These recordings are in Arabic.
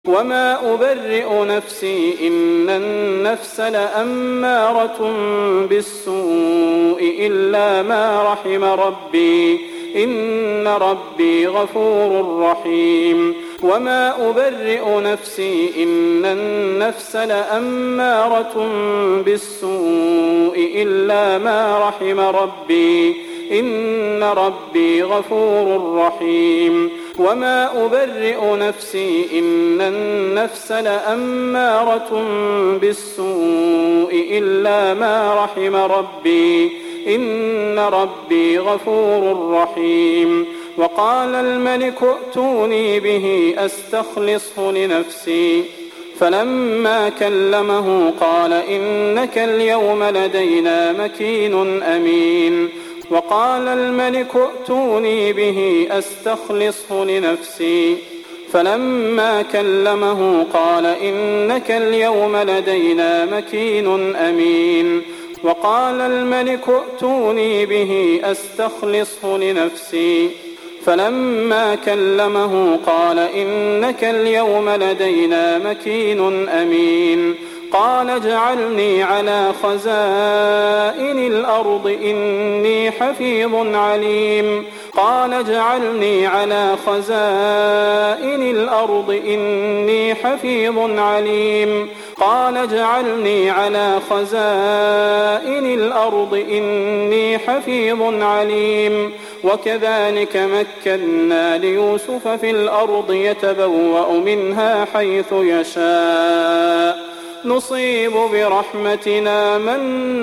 وما أبرئ نفسي إن النفس لأمارة بالسوء إلا ما رحم ربي إن ربي غفور رحيم وما أبرئ نفسي إن النفس لأمارة بالسوء إلا ما رحم ربي إن ربي غفور رحيم وما أبرئ نفسي إن النفس لأمارة بالسوء إلا ما رحم ربي إن ربي غفور رحيم وقال الملك ائتوني به أستخلصه لنفسي فلما كلمه قال إنك اليوم لدينا مكين أمين وقال الملك ائتوني به أستخلصه لنفسي فلما كلمه قال إنك اليوم لدينا مكين أمين وقال الملك ائتوني به أستخلصه لنفسي فلما كلمه قال إنك اليوم لدينا مكين أمين قال اجعلني على خزائن الأرض إني حفيظ عليم قال اجعلني على خزائن الأرض إني حفيظ عليم قال اجعلني على خزائن الأرض إني حفيظ عليم وكذلك مكنا ليوسف في الأرض يتبوأ منها حيث يشاء نصيب برحمتنا من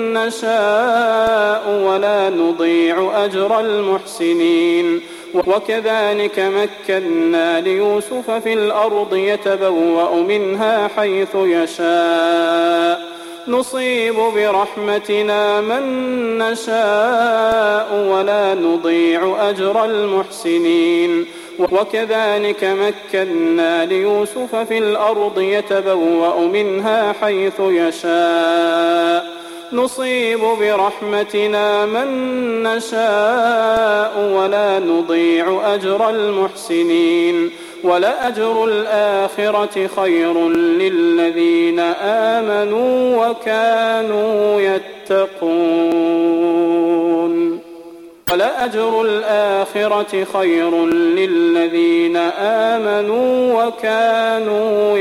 نشاء ولا نضيع أجر المحسنين وكذلك مكنا ليوسف في الأرض يتبوأ منها حيث يشاء نصيب برحمتنا من نشاء ولا نضيع أجر المحسنين وكذلك مكنا ليوسف في الأرض يتبوأ منها حيث يشاء نصيب برحمتنا من نشاء ولا نضيع أجر المحسنين ولأجر الآخرة خير للذين آمنوا وكانوا يتقون ولأجر الآخرة خير للذين آمنوا وكانوا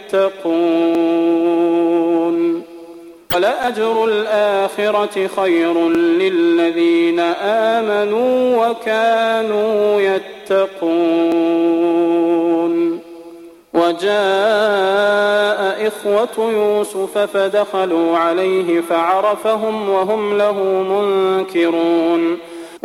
يتقون ولأجر الآخرة خير للذين آمنوا وكانوا يتقون وجاء إخوة يوسف فدخلوا عليه فعرفهم وهم له منكرون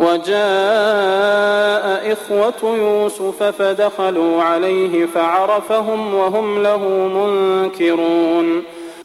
وجاء إخوة يوسف فدخلوا عليه فعرفهم وهم له منكرون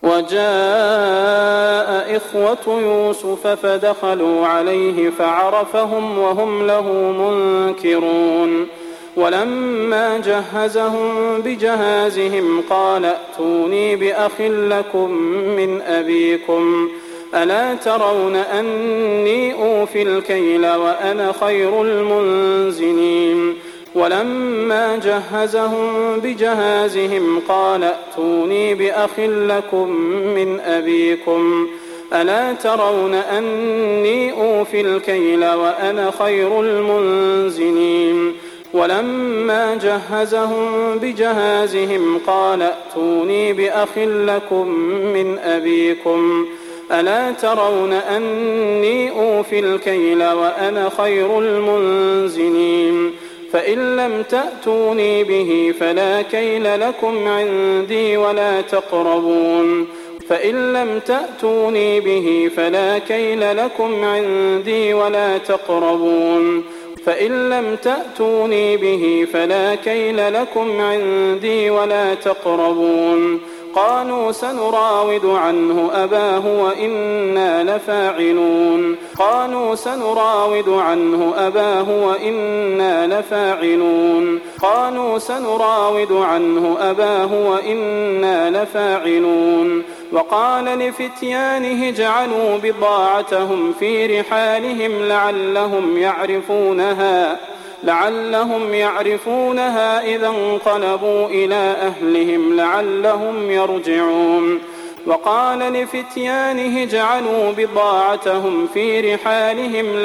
وجاء إخوة يوسف فدخلوا عليه فعرفهم وهم له منكرون ولما جهزهم بجهازهم قال ائتوني بأخ لكم من أبيكم ألا ترون أني أوفي الكيل وأنا خير المنزلين ولما جهزهم بجهازهم قال ائتوني بأخ لكم من أبيكم ألا ترون أني أوفي الكيل وأنا خير المنزلين ولما جهزهم بجهازهم قال ائتوني بأخ لكم من أبيكم ألا ترون أني أوفي الكيل وأنا خير المنزلين فإن لم تأتوني به فلا كيل لكم عندي ولا تقربون فإن لم تأتوني به فلا كيل لكم عندي ولا تقربون فإن لم تأتوني به فلا كيل لكم عندي ولا تقربون قالوا سنراود عنه أباه وإنا لفاعلون قالوا سنراود عنه أباه وإنا لفاعلون قالوا سنراود عنه أباه وإنا لفاعلون وقال لفتيانه اجعلوا بضاعتهم في رحالهم لعلهم يعرفونها إذا انقلبوا إلى أهلهم لعلهم يرجعون وقال لفتيانه اجعلوا بضاعتهم في رحالهم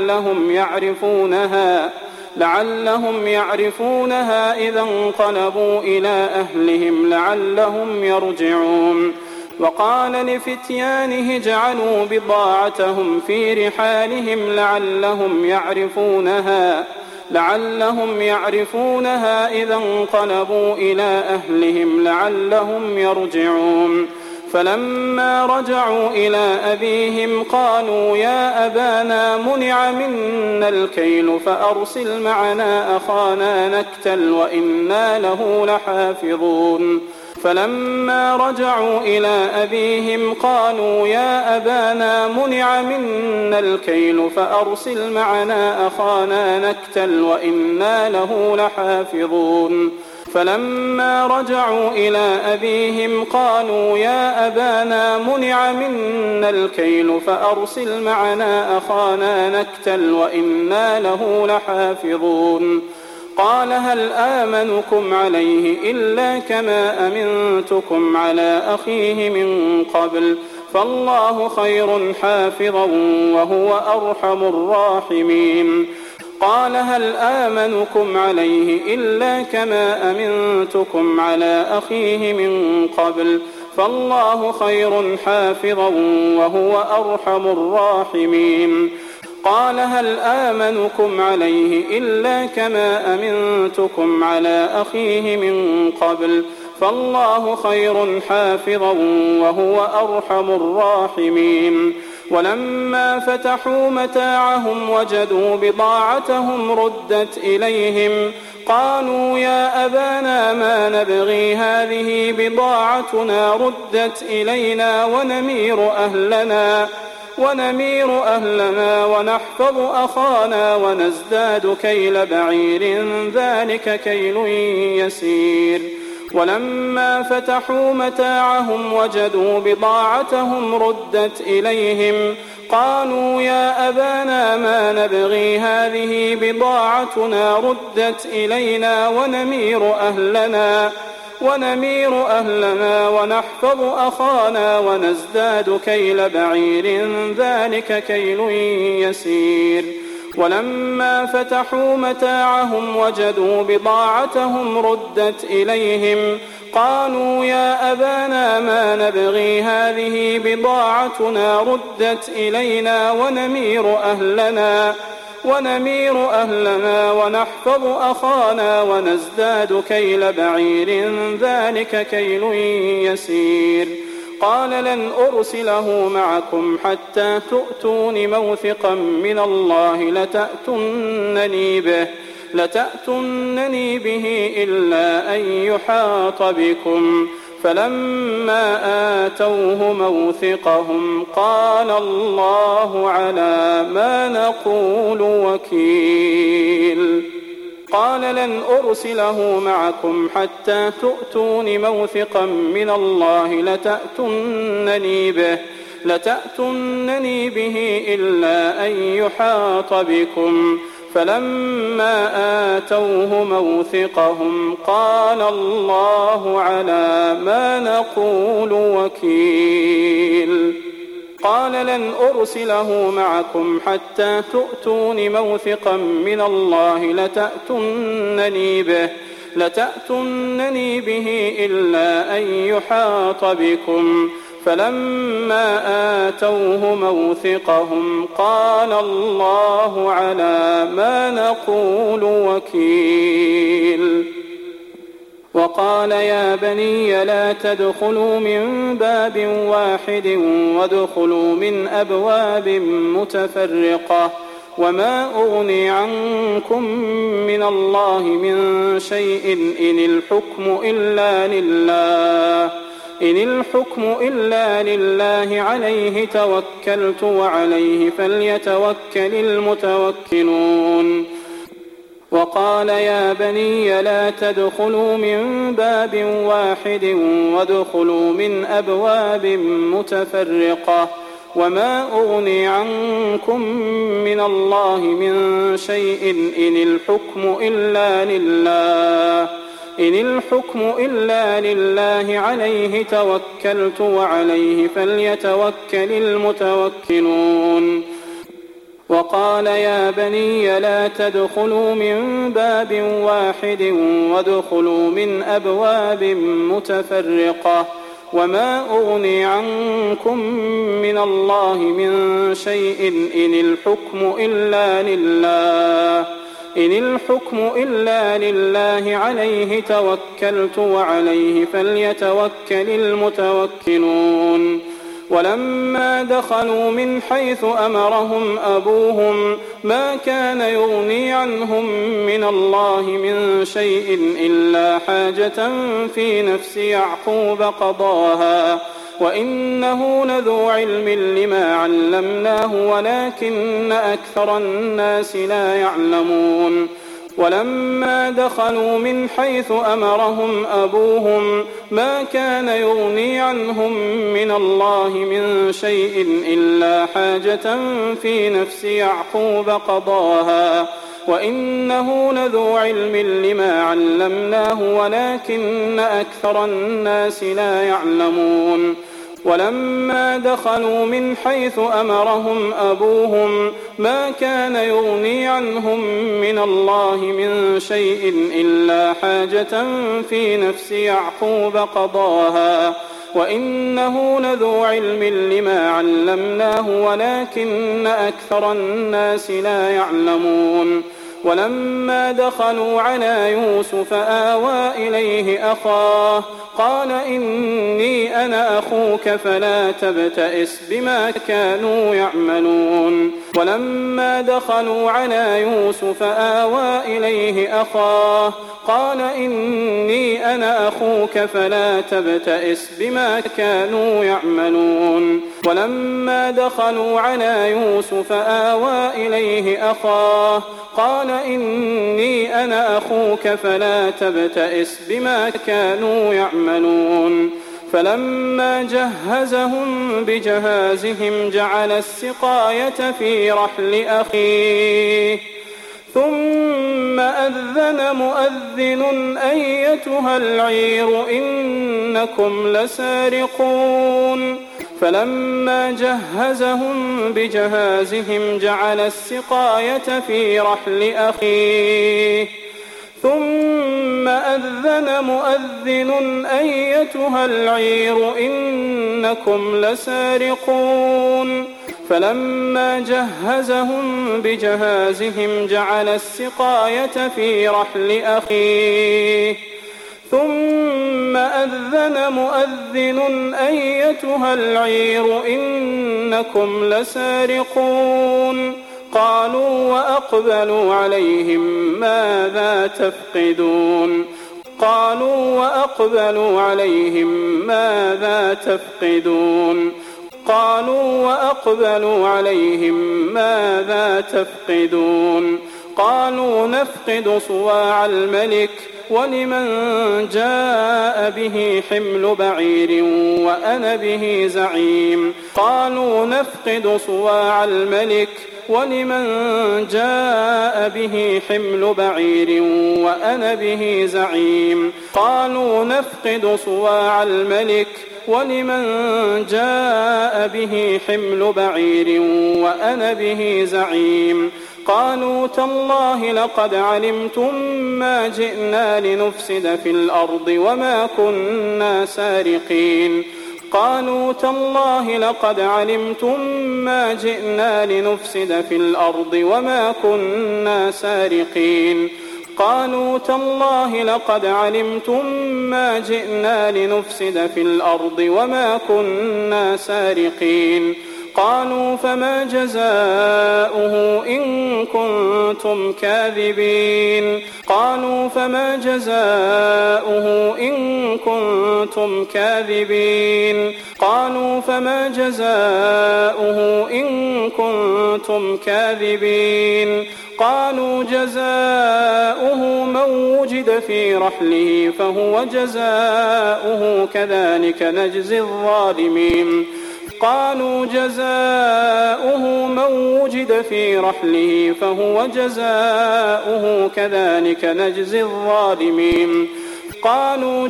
لعلهم يعرفونها إذا انقلبوا إلى أهلهم لعلهم يرجعون وقال لفتيانه اجعلوا بضاعتهم في رحالهم لعلهم يعرفونها إذا انقلبوا إلى أهلهم لعلهم يرجعون فلما رجعوا إلى أبيهم قالوا يا أبانا منع منا الكيل فأرسل معنا أخانا نكتل وإنا له لحافظون فلما رجعوا إلى أبيهم قالوا يا أبانا منع منا الكيل فأرسل معنا أخانا نكتل وإنا له لحافظون فلما رجعوا إلى أبيهم قالوا يا أبانا منع منا الكيل فأرسل معنا أخانا نكتل وإنا له لحافظون قال هل آمنكم عليه إلا كما أمنتكم على أخيه من قبل فالله خير حافظا وهو أرحم الراحمين قال هل آمنكم عليه إلا كما أمنتكم على أخيه من قبل فالله خير حافظا وهو أرحم الراحمين قال هل آمنكم عليه إلا كما أمنتكم على أخيه من قبل فالله خير حافظا وهو أرحم الراحمين ولما فتحوا متاعهم وجدوا بضاعتهم ردت إليهم قالوا يا أبانا ما نبغي هذه بضاعتنا ردت إلينا ونمير أهلنا ونحفظ أخانا ونزداد كيل بعير ذلك كيل يسير ولما فتحوا متاعهم وجدوا بضاعتهم ردت إليهم قالوا يا أبانا ما نبغي هذه بضاعتنا ردت إلينا ونمير أهلنا ونحفظ أخانا ونزداد كيل بعير ذلك كيل يسير ولما فتحوا متاعهم وجدوا بضاعتهم ردت إليهم قالوا يا أبانا ما نبغي هذه بضاعتنا ردت إلينا ونمير أهلنا ونحفظ أخانا ونزداد كيل بعير ذلك كيل يسير قال لن أرسله معكم حتى تؤتون موثقا من الله لتأتونني به إلا أن يحاط بكم فلما آتوه موثقهم قال الله على ما نقول وكيل قال لن أرسله معكم حتى تؤتون موثقا من الله لتأتونني به إلا أن يحاط بكم فلما آتوه موثقهم قال الله على ما نقول وكيل قال لن أرسله معكم حتى تؤتون موثقا من الله لتأتونني به إلا أن يحاط بكم فلما آتوه موثقهم قال الله على ما نقول وكيل وقال يا بني لا تدخلوا من باب واحد وادخلوا من أبواب متفرقة وما أغني عنكم من الله من شيء إن الحكم إلا لله عليه توكلت وعليه فليتوكل المتوكلون وقال يا بني لا تدخلوا من باب واحد وادخلوا من أبواب متفرقة وما أغني عنكم من الله من شيء إن الحكم إلا لله عليه توكلت وعليه فليتوكل المتوكلون وقال يا بني لا تدخلوا من باب واحد وادخلوا من أبواب متفرقة وما أغني عنكم من الله من شيء إن الحكم إلا لله عليه توكلت وعليه فليتوكل المتوكلون ولما دخلوا من حيث أمرهم أبوهم ما كان يغني عنهم من الله من شيء إلا حاجة في نفس يعقوب قضاها وإنه لذو علم لما علمناه ولكن أكثر الناس لا يعلمون ولما دخلوا من حيث أمرهم أبوهم ما كان يغني عنهم من الله من شيء إلا حاجة في نفس يعقوب قضاها وإنه لذو علم لما علمناه ولكن أكثر الناس لا يعلمون ولما دخلوا من حيث أمرهم أبوهم ما كان يغني عنهم من الله من شيء إلا حاجة في نفس يعقوب قضاها وإنه لذو علم لما علمناه ولكن أكثر الناس لا يعلمون ولما دخلوا على يوسف آوى إليه أخاه قال إني أنا أخوك فلا تبتئس بما كانوا يعملون ولما دخلوا على يوسف آوى إليه أخاه قال إني أنا أخوك فلا تبتئس بما كانوا يعملون ولما دخلوا على يوسف آوى إليه أخاه قال إني أنا أخوك فلا تبتئس بما كانوا يعملون فلما جهزهم بجهازهم جعل السقاية في رحل أخيه ثم أذن مؤذن أيتها العير إنكم لسارقون فلما جهزهم بجهازهم جعل السقاية في رحل أخيه ثم أذن مؤذن أيتها العير إنكم لسارقون فلما جهزهم بجهازهم جعل السقاية في رحل أخيه ثم أذن مؤذن أيتها العير إنكم لسارقون قالوا وأقبلوا عليهم ماذا تفقدون قالوا نفقد صواع الملك ولمن جاء به حمل بعير وأنا به زعيم قالوا نفقد صواع الملك ولمن جاء به حمل بعير وأنا به زعيم قالوا نفقد صواع الملك ولمن جاء به حمل بعير وأنا به زعيم قالوا تالله لقد علمتم ما جئنا لنفسد في الأرض وما كنا سارقين قالوا تالله لقد علمتم ما جئنا لنفسد في الأرض وما كنا سارقين قالوا تالله لقد علمتم ما جئنا لنفسد في الأرض وما كنا سارقين قالوا فما جزاؤه إن كنتم كاذبين قالوا فما جزاؤه إن كنتم كاذبين قالوا فما جزاؤه إن كنتم كاذبين قالوا جزاؤه من وجد في رحله فهو جزاؤه كذلك نجزي الظالمين قالوا جزاؤه من وجد في رحله فهو جزاؤه كذلك نجزي الظالمين قالوا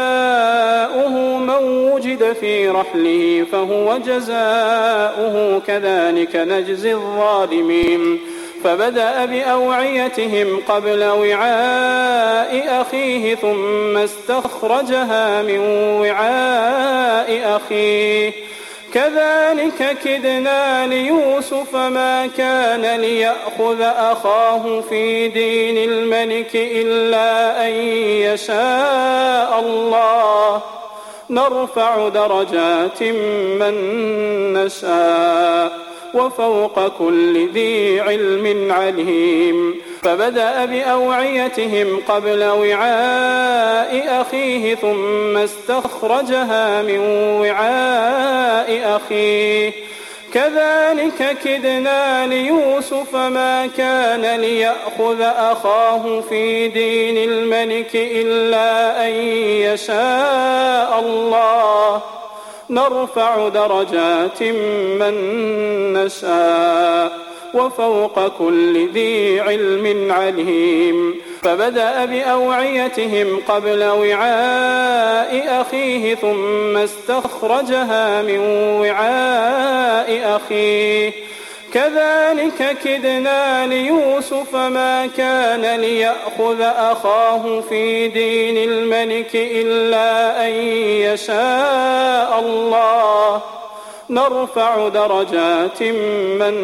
جزاؤه من وجد في رحله فهو جزاؤه كذلك نجزي الظالمين فبدأ بأوعيتهم قبل وعاء أخيه ثم استخرجها من وعاء أخيه كذلك كدنا ليوسف ما كان ليأخذ أخاه في دين الملك إلا أن يشاء الله نرفع درجات من نشاء وفوق كل ذي علم عليم فبدأ بأوعيتهم قبل وعاء أخيه ثم استخرجها من وعاء أخيه كذلك كدنا ليوسف ما كان ليأخذ أخاه في دين الملك إلا أن يشاء الله نرفع درجات من نشاء وفوق كل ذي علم عليم فبدأ بأوعيتهم قبل وعاء أخيه ثم استخرجها من وعاء أخيه كذلك كدنا ليوسف ما كان ليأخذ أخاه في دين الملك إلا أن يشاء الله نرفع درجات من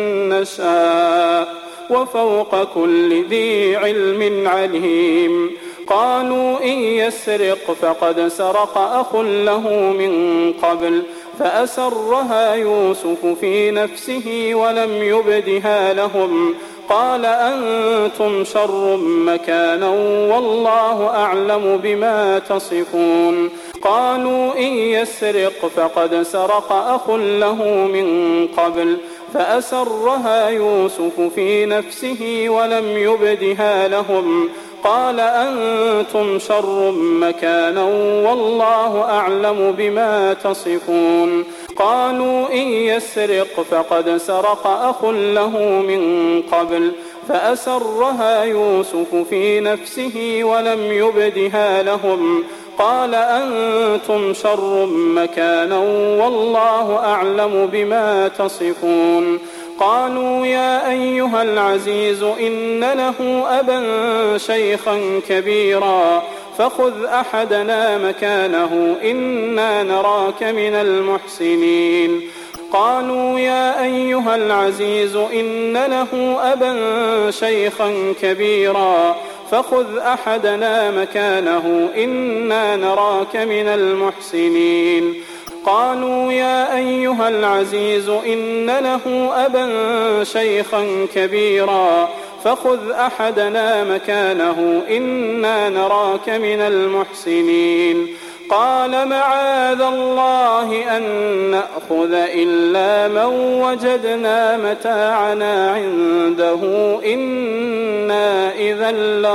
نشاء وفوق كل ذي علم عليم قالوا إن يسرق فقد سرق أخ له من قبل فأسرها يوسف في نفسه ولم يبدها لهم قال أنتم شر مكانا والله أعلم بما تصفون قالوا إن يسرق فقد سرق أخ له من قبل فأسرها يوسف في نفسه ولم يبدها لهم قال أنتم شر مكانا والله أعلم بما تصفون قالوا إن يسرق فقد سرق أخ له من قبل فأسرها يوسف في نفسه ولم يبدها لهم قال أنتم شر مكانا والله أعلم بما تصفون قالوا يا أيها العزيز إن له أبا شيخا كبيرا فخذ أحدنا مكانه إنا نراك من المحسنين قالوا يا أيها العزيز إن له أبا شيخا كبيرا فخذ أحدنا مكانه إنا نراك من المحسنين قالوا يا أيها العزيز إن له أبا شيخا كبيرا فخذ أحدنا مكانه إنا نراك من المحسنين قال معاذ الله أن نأخذ إلا من وجدنا متاعنا عنده إنا إذا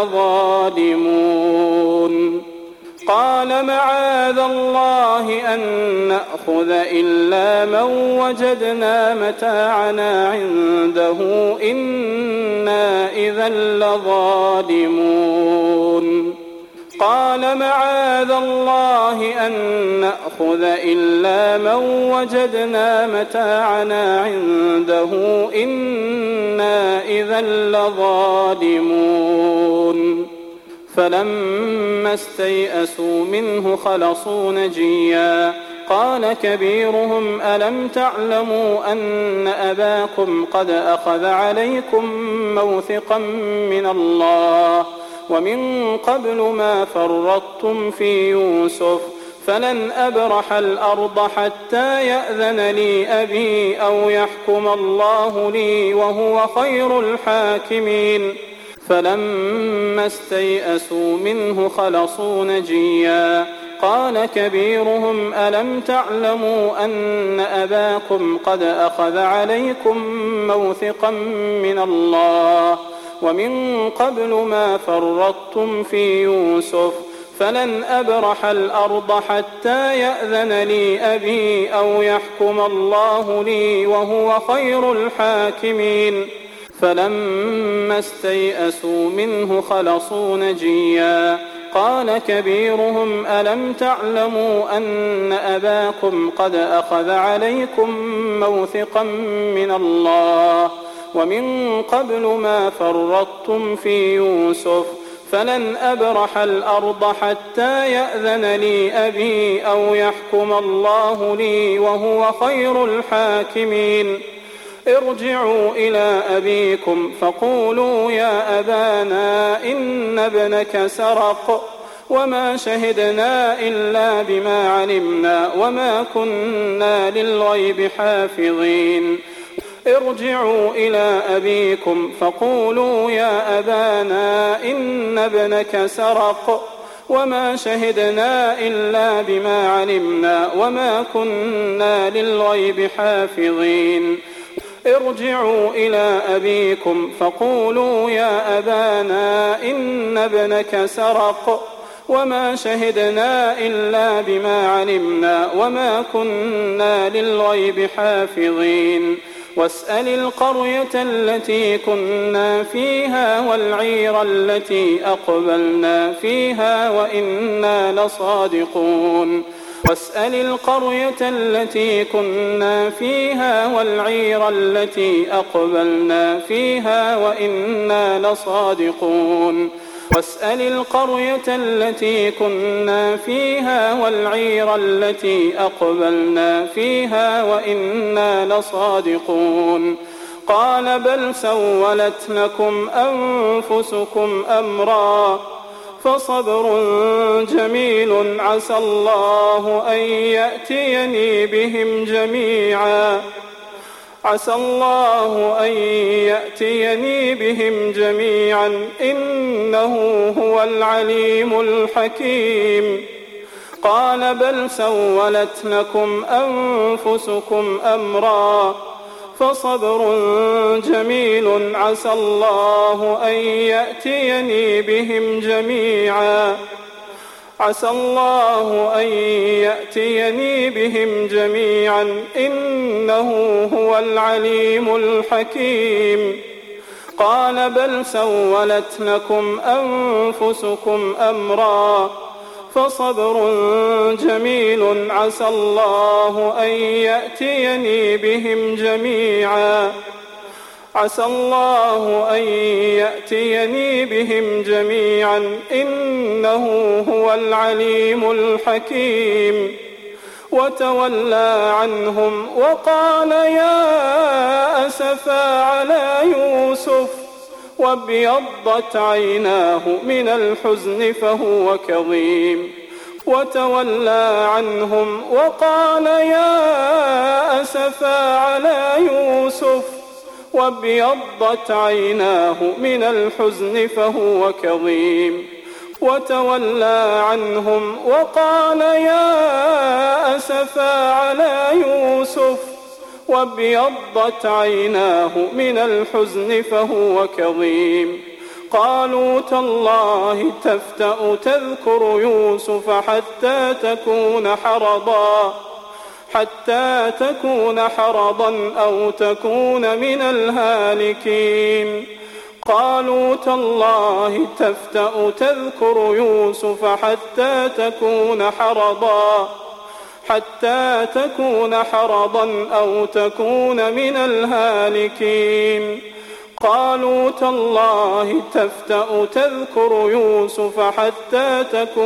لظالمون قال معاذ الله أن نأخذ إلا من وجدنا متاعنا عنده إنا إذا لظالمون قال معاذ الله أن نأخذ إلا من وجدنا متاعنا عنده إنا إذا لظالمون فلما استيئسوا منه خلصوا نجيا قال كبيرهم ألم تعلموا أن أباكم قد أخذ عليكم موثقا من الله ومن قبل ما فرطتم في يوسف فلن أبرح الأرض حتى يأذن لي أبي أو يحكم الله لي وهو خير الحاكمين فلما استيئسوا منه خلصوا نجيا قال كبيرهم ألم تعلموا أن أباكم قد أخذ عليكم موثقا من الله ومن قبل ما فرطتم في يوسف فلن أبرح الأرض حتى يأذن لي أبي أو يحكم الله لي وهو خير الحاكمين. فلما استيئسوا منه خلصوا نجيا قال كبيرهم ألم تعلموا أن أباكم قد أخذ عليكم موثقا من الله ومن قبل ما فرطتم في يوسف فلن أبرح الأرض حتى يأذن لي أبي أو يحكم الله لي وهو خير الحاكمين. ارجعوا إلى أبيكم فقولوا يا أبانا إن ابنك سرق وما شهدنا إلا بما علمنا وما كنا للغيب حافظين. ارجعوا إلى أبيكم فقولوا يا أبانا إن ابنك سرق وما شهدنا إلا بما علمنا وما كنا للغيب حافظين. ارجعوا إلى أبيكم فقولوا يا أبانا إن ابنك سرق وما شهدنا إلا بما علمنا وما كنا للغيب حافظين. واسأل القرية التي كنا فيها والعير التي أقبلنا فيها وإنا لصادقون. واسأل القرية التي كنا فيها والعير التي أقبلنا فيها وإنا لصادقون. واسأل القرية التي كنا فيها والعير التي أقبلنا فيها وإنا لصادقون. قال بل سولت لكم أنفسكم أمرا فصبر جميل عسى الله أن يأتيني بهم جميعا إنه هو العليم الحكيم. قال بل سولت لكم أنفسكم أمرا فصبر جميل عسى الله أن يأتيني بهم جميعا إنه هو العليم الحكيم. قال بل سولت لكم أنفسكم أمرا فصبر جميل عسى الله أن يأتيني بهم جميعا إنه هو العليم الحكيم. وتولى عنهم وقال يا أسفا على يوسف وابيضت عيناه من الحزن فهو كظيم. وتولى عنهم وقال يا أسفا على يوسف وابيضت عيناه من الحزن فهو كظيم. وتولى عنهم وقال يا أسفا على يوسف وابيضت عيناه من الحزن فهو كظيم. قالوا تالله تفتأ تذكر يوسف حتى تكون حرضا أو تكون من الهالكين. قالوا تالله تفتأ تذكر يوسف حتى تكون حرضا أو تكون من الهالكين. قالوا تالله تفتأ تذكر يوسف حتى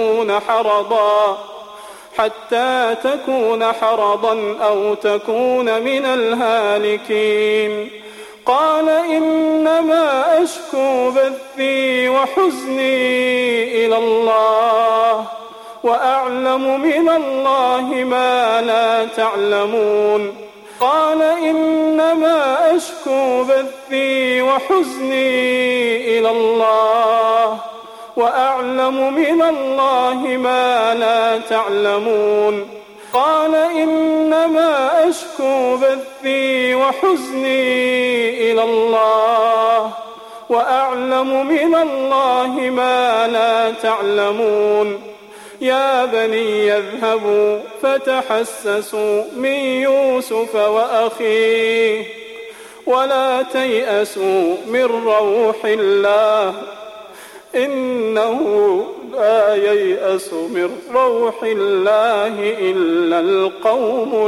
تكون حرضا أو تكون من الهالكين. قال إنما أشكو بثي وحزني إلى الله وأعلم من الله ما لا تعلمون. قال إنما أشكو بثي وحزني إلى الله وأعلم من الله ما لا تعلمون. قال إنما أشكو بثي وحزني إلى الله وأعلم من الله ما لا تعلمون. يا بني يذهبوا فتحسسوا من يوسف وأخيه ولا تيأسوا من روح الله إنه لا ييأس من روح الله إلا القوم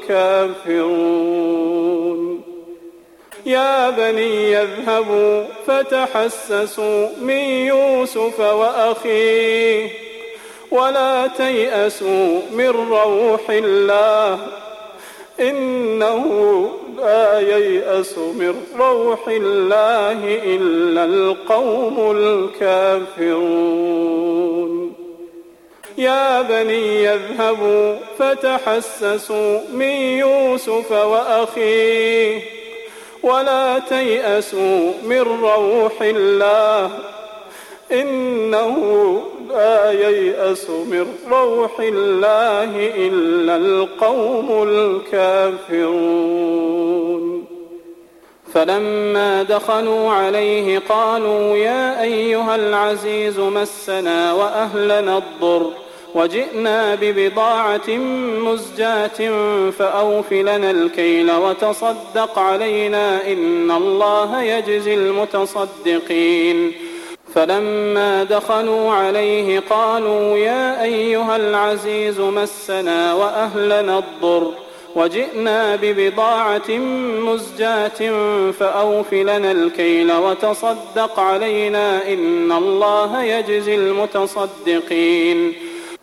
الكافرون يا بني يذهبوا فتحسسوا من يوسف وأخيه ولا تيأسوا من روح الله إنه لا ييأس من روح الله إلا القوم الكافرون يا بني يذهبوا فتحسسوا من يوسف وأخيه ولا تيأسوا من روح الله إنه لا ييأس من روح الله إلا القوم الكافرون فلما دخلوا عليه قالوا يا أيها العزيز مسنا وأهلنا الضر وجئنا ببضاعة مزجاة فأوف لنا الكيل وتصدق علينا إن الله يجزي المتصدقين فلما دخلوا عليه قالوا يا أيها العزيز مسنا وأهلنا الضر وجئنا ببضاعة مزجاة فأوف لنا الكيل وتصدق علينا إن الله يجزي المتصدقين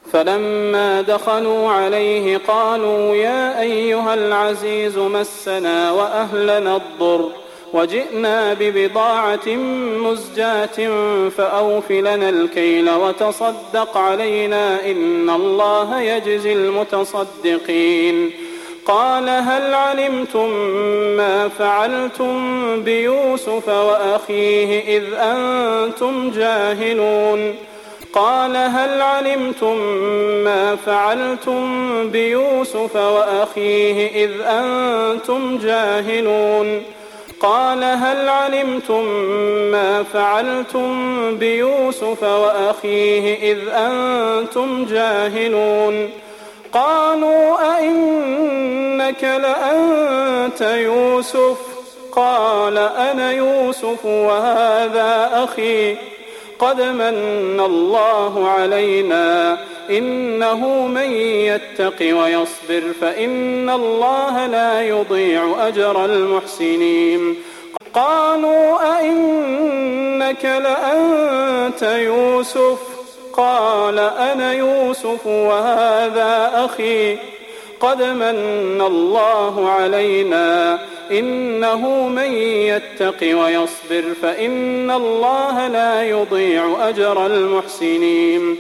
فلما دخلوا عليه قالوا يا أيها العزيز مسنا وأهلنا الضر وجئنا ببضاعة مزجاة فأوف لنا الكيل وتصدق علينا إن الله يجزي المتصدقين قال هل علمتم ما فعلتم بيوسف وأخيه إذ أنتم جاهلون قال هل علمتم ما فعلتم بيوسف وأخيه إذ أنتم جاهلون قال هل علمتم ما فعلتم بيوسف وأخيه إذ أنتم جاهلون قالوا أئنك لأنت يوسف قال أنا يوسف وهذا أخي قد من الله علينا إنه من يتق ويصبر فإن الله لا يضيع أجر المحسنين قالوا أئنك لأنت يوسف قال أنا يوسف وهذا أخي قد من الله علينا إنه من يتق ويصبر فإن الله لا يضيع أجر المحسنين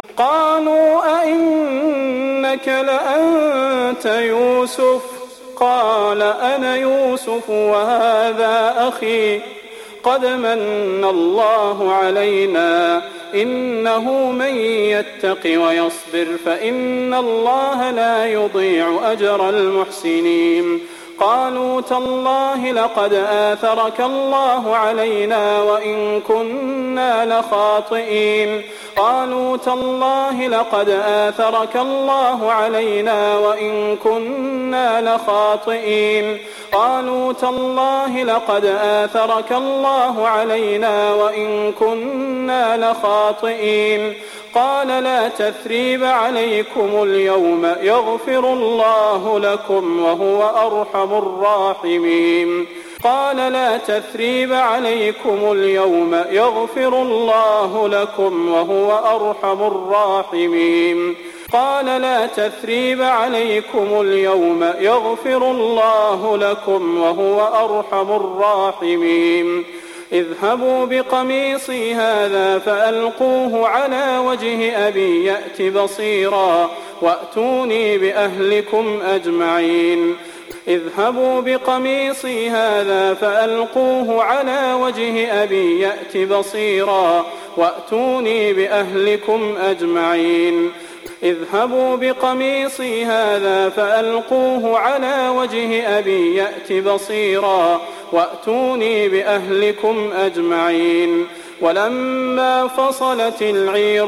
قالوا أئنك لأنت يوسف قال أنا يوسف وهذا أخي قد من الله علينا إنه من يتق ويصبر فإن الله لا يضيع أجر المحسنين قالوا تالله لقد آثرك الله علينا وإن كنا لخاطئين قالوا تالله لقد آثرك الله علينا وإن كنا لخاطئين قالوا تالله لقد آثرك الله علينا وإن كنا لخاطئين قال لا تثريب عليكم اليوم يغفر الله لكم وهو أرحم الراحمين قال لا تثريب عليكم اليوم يغفر الله لكم وهو أرحم الراحمين قال لا تثريب عليكم اليوم يغفر الله لكم وهو أرحم الراحمين اذهبوا بقميصي هذا فألقوه على وجه أبي يأت بصيرا وأتوني بأهلكم أجمعين اذهبوا بقميصي هذا فألقوه على وجه أبي يأت بصيرا وأتوني بأهلكم أجمعين اذهبوا بقميصي هذا فألقوه على وجه أبي يأت بصيرا وأتوني بأهلكم أجمعين ولما فصلت العير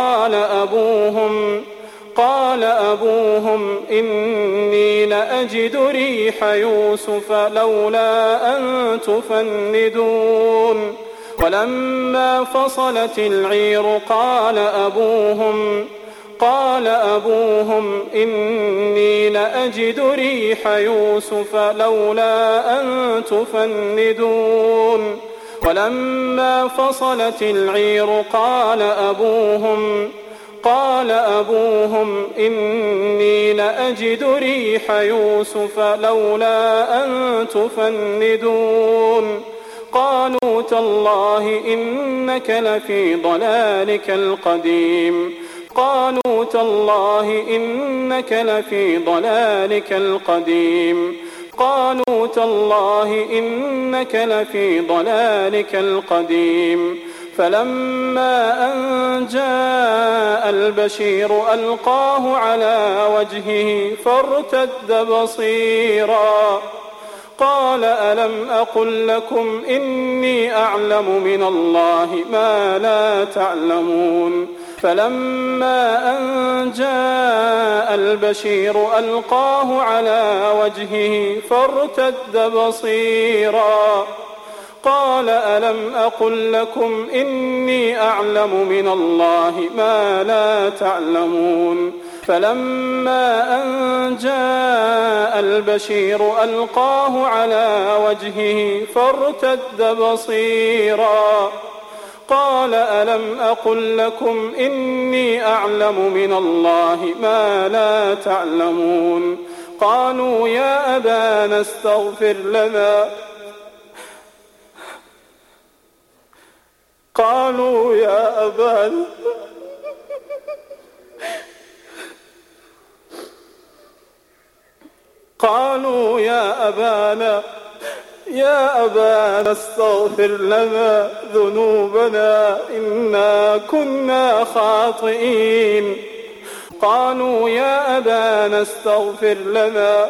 قال أبوهم إني لأجد ريح يوسف لولا أن تفندون ولما فصلت العير قال أبوهم إني لأجد ريح يوسف لولا أن تفندون ولما فصلت العير قال أبوهم إني لأجد ريح يوسف لولا أن تفندون قالوا تالله إنك لفي ضلالك القديم قالوا تالله إنك لفي ضلالك القديم قالوا تالله إنك لفي ضلالك القديم فلما أن جاء البشير ألقاه على وجهه فارتد بصيرا قال ألم أقل لكم إني أعلم من الله ما لا تعلمون فلما أن جاء البشير ألقاه على وجهه فارتد بصيرا قال ألم أقل لكم إني أعلم من الله ما لا تعلمون فلما أن جاء البشير ألقاه على وجهه فارتد بصيرا قال ألم أقل لكم إني أعلم من الله ما لا تعلمون قالوا يا أبانا استغفر لنا قالوا يا أبانا استغفر لنا ذنوبنا إنا كنا خاطئين قالوا يا أبانا استغفر لنا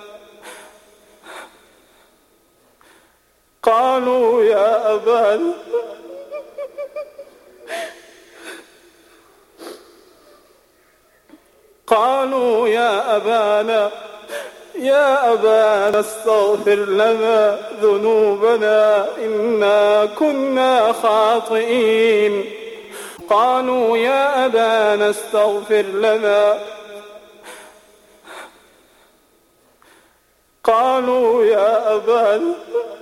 قالوا يا أبانا استغفر لنا ذنوبنا إنا كنا خاطئين قالوا يا أبانا استغفر لنا قالوا يا أبانا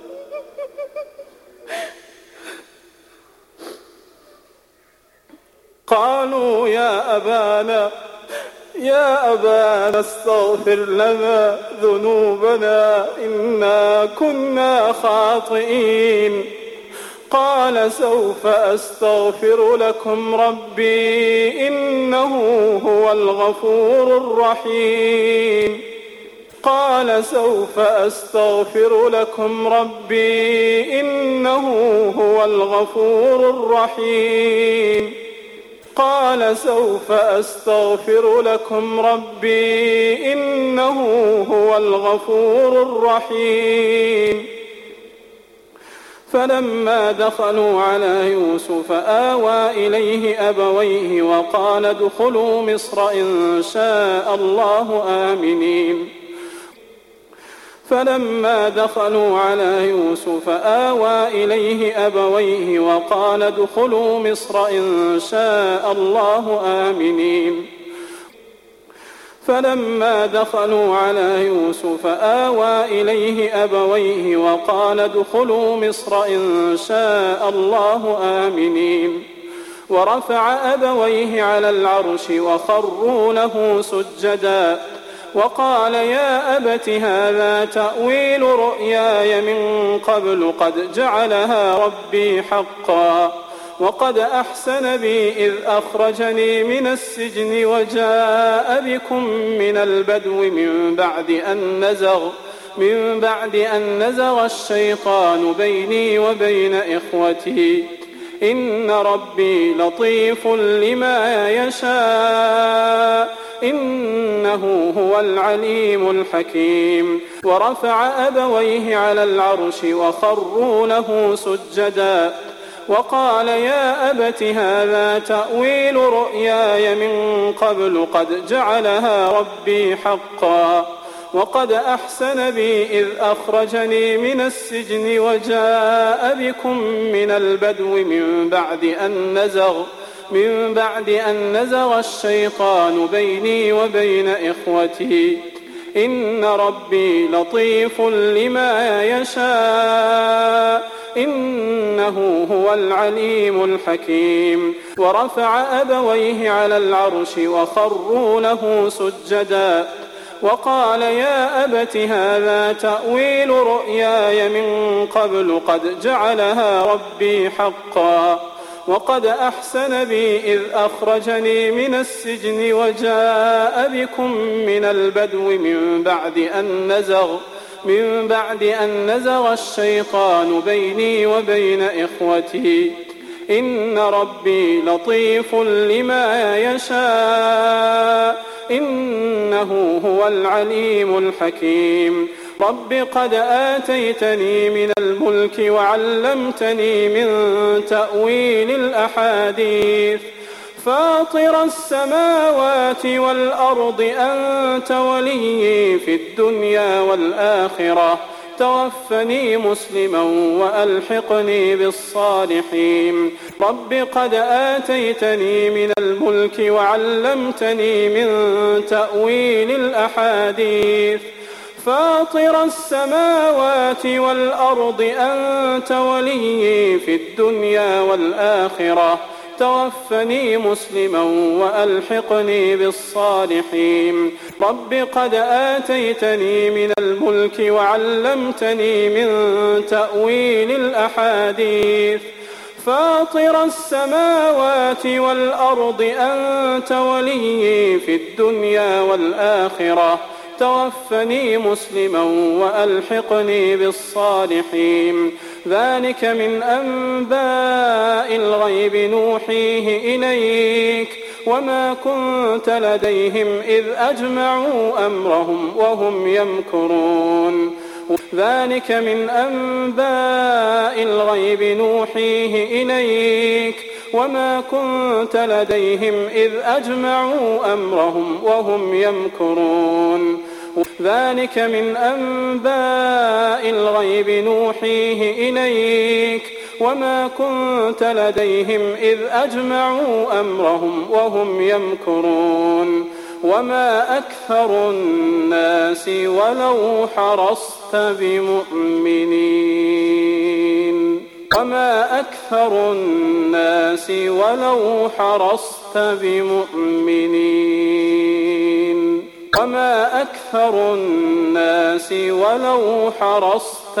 استغفر لنا ذنوبنا إنا كنا خاطئين قال سوف أستغفر لكم ربي إنه هو الغفور الرحيم قال سوف أستغفر لكم ربي إنه هو الغفور الرحيم قال سوف أستغفر لكم ربي إنه هو الغفور الرحيم فلما دخلوا على يوسف آوى إليه أبويه وقال ادخلوا مصر إن شاء الله آمنين فلما دخلوا على يوسف آوى إليه أبويه وقال ادخلوا مصر إن شاء الله آمنين فلما دخلوا على يوسف آوى إليه أبويه وقال ادخلوا مصر إن شاء الله آمنين ورفع أبويه على العرش وخروا له سجدا وقال يا أبت هذا تأويل رؤياي من قبل قد جعلها ربي حقا وقد أحسن بي إذ أخرجني من السجن وجاء بكم من البدو من بعد أن نزغ الشيطان بيني وبين إخوتي إن ربي لطيف لما يشاء إنه هو العليم الحكيم ورفع أبويه على العرش وخروا له سجدا وقال يا أبت هذا تأويل رؤياي من قبل قد جعلها ربي حقا وقد أحسن بي إذ أخرجني من السجن وجاء بكم من البدو من بعد أن نزغ الشيطان بيني وبين إخوتي إن ربي لطيف لما يشاء إنه هو العليم الحكيم. ورفع أبويه على العرش وخروا له سجدا وقال يا أبت هذا تأويل رؤياي من قبل قد جعلها ربي حقا وقد أحسن بي إذ أخرجني من السجن وجاء بكم من البدو من بعد أن نزغ الشيطان بيني وبين إخوتي إن ربي لطيف لما يشاء إنه هو العليم الحكيم. رب قد آتيتني من الملك وعلمتني من تأويل الأحاديث فاطر السماوات والأرض أنت وليي في الدنيا والآخرة توفني مسلما وألحقني بالصالحين. رب قد آتيتني من الملك وعلمتني من تأويل الأحاديث فاطر السماوات والأرض أنت وليي في الدنيا والآخرة توفني مسلما وألحقني بالصالحين. رب قد آتيتني من الملك وعلمتني من تأويل الأحاديث فاطر السماوات والأرض أنت وليي في الدنيا والآخرة توفني مسلما وألحقني بالصالحين. ذلك من أنباء الغيب نوحيه إليك وما كنت لديهم إذ أجمعوا أمرهم وهم يمكرون. ذلك من أنباء الغيب نوحيه إليك وما كنت لديهم إذ أجمعوا أمرهم وهم يمكرون. ذلك من أنباء الغيب نوحيه إليك وما كنت لديهم إذ أجمعوا أمرهم وهم يمكرون. وما أكثر الناس ولو حرصت بمؤمنين وما أكثر الناس ولو حرصت بمؤمنين وما أكثر الناس ولو حرصت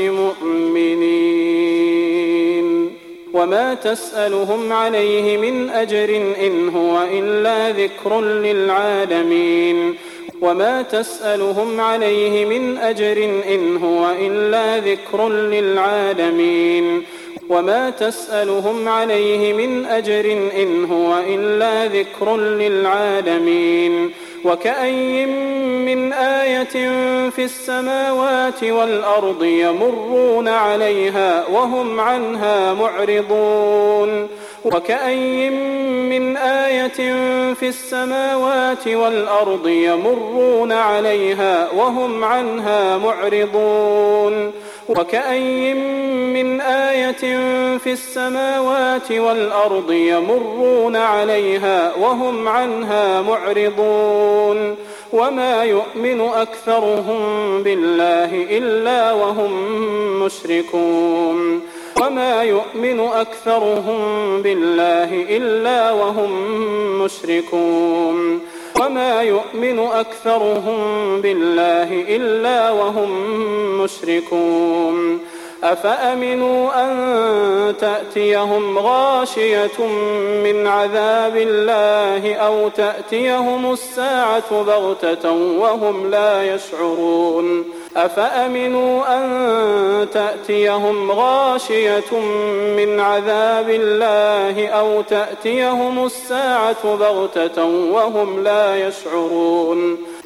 بمؤمنين وما تسألهم عليه من أجر إن هو إلا ذكر للعالمين وما تسألهم عليه من أجر إن هو إلا ذكر للعالمين وما تسألهم عليه من أجر إن هو إلا ذكر للعالمين. وكأي من آية في السماوات والأرض يمرون عليها وهم عنها معرضون وكأي من آية في السماوات والأرض يمرون عليها وهم عنها معرضون وكأي من آية في السماوات والأرض يمرون عليها وهم عنها معرضون وما يؤمن أكثرهم بالله إلا وهم مشركون وما يؤمن أكثرهم بالله إلا وهم مشركون وما يؤمن أكثرهم بالله إلا وهم مشركون. أفأمنوا أن تأتيهم غاشية من عذاب الله أو تأتيهم الساعة بغتة وهم لا يشعرون أفأمنوا أن تأتيهم غاشية من عذاب الله أو تأتيهم الساعة بغتة وهم لا يشعرون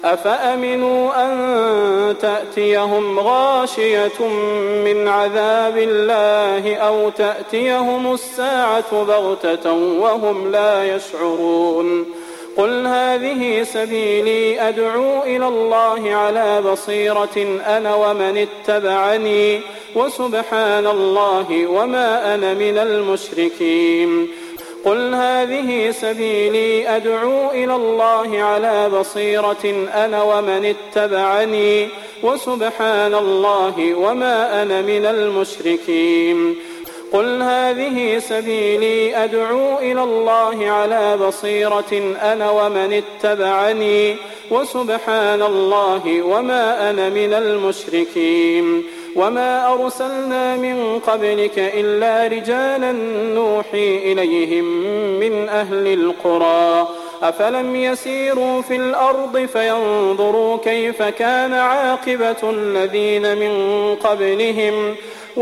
أفأمنوا أن تأتيهم غاشية من عذاب الله أو تأتيهم الساعة بغتة وهم لا يشعرون قل هذه سبيلي أدعو إلى الله على بصيرة أنا ومن اتبعني وسبحان الله وما أنا من المشركين قل هذه سبيلي أدعو إلى الله على بصيرة أنا ومن اتبعني وسبحان الله وما أنا من المشركين قل هذه سبيلي أدعو إلى الله على بصيرة أنا ومن اتبعني وسبحان الله وما أنا من المشركين وما أرسلنا من قبلك إلا رجالا نوحي إليهم من أهل القرى أفلم يسيروا في الأرض فينظروا كيف كان عاقبة الذين من قبلهم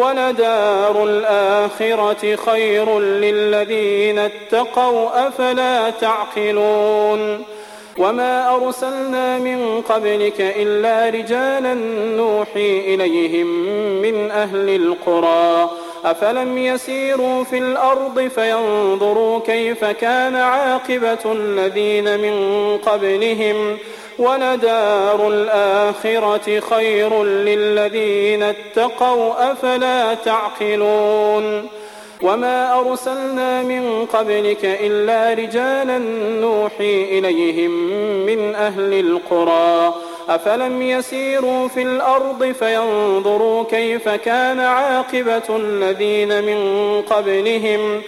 ولدار الآخرة خير للذين اتقوا أفلا تعقلون وما أرسلنا من قبلك إلا رجالا نوحي إليهم من أهل القرى أفلم يسيروا في الأرض فينظروا كيف كان عاقبة الذين من قبلهم ولدار الآخرة خير للذين اتقوا أفلا تعقلون وما أرسلنا من قبلك إلا رجالا نوحي إليهم من أهل القرى أفلم يسيروا في الأرض فينظروا كيف كان عاقبة الذين من قبلهم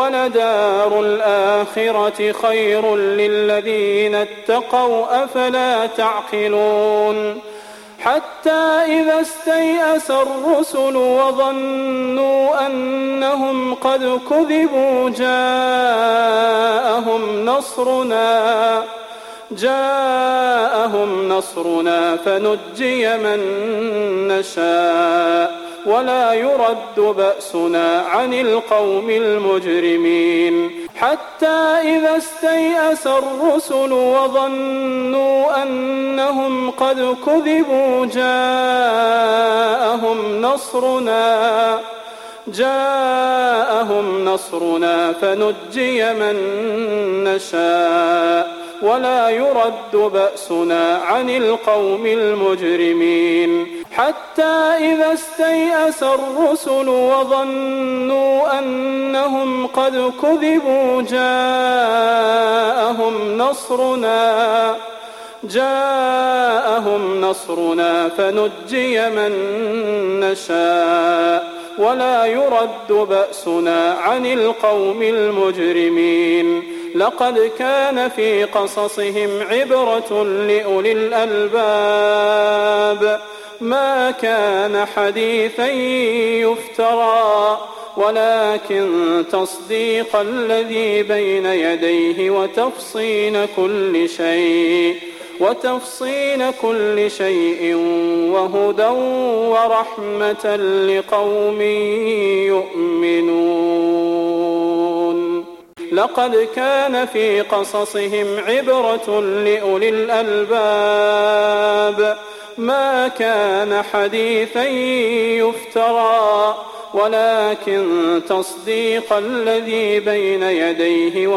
ولدار الآخرة خير للذين اتقوا أفلا تعقلون حتى إذا استيأس الرسل وظنوا أنهم قد كذبوا جاءهم نصرنا فنجي من نشاء ولا يرد بأسنا عن القوم المجرمين حتى إذا استيأس الرسل وظنوا أنهم قد كذبوا جاءهم نصرنا فنجي من نشاء ولا يرد بأسنا عن القوم المجرمين حتى إذا استيأس الرسل وظنوا أنهم قد كذبوا جاءهم نصرنا فنجي من نشاء ولا يرد بأسنا عن القوم المجرمين لقد كان في قصصهم عبرة لأولي الألباب ما كان حديثا يفترى ولكن تصديق الذي بين يديه وتفصيل كل شيء وهدى ورحمة لقوم يؤمنون لقد كان في قصصهم عبرة لأولي الألباب ما كان حديثا يفترى ولكن تصديق الذي بين يديه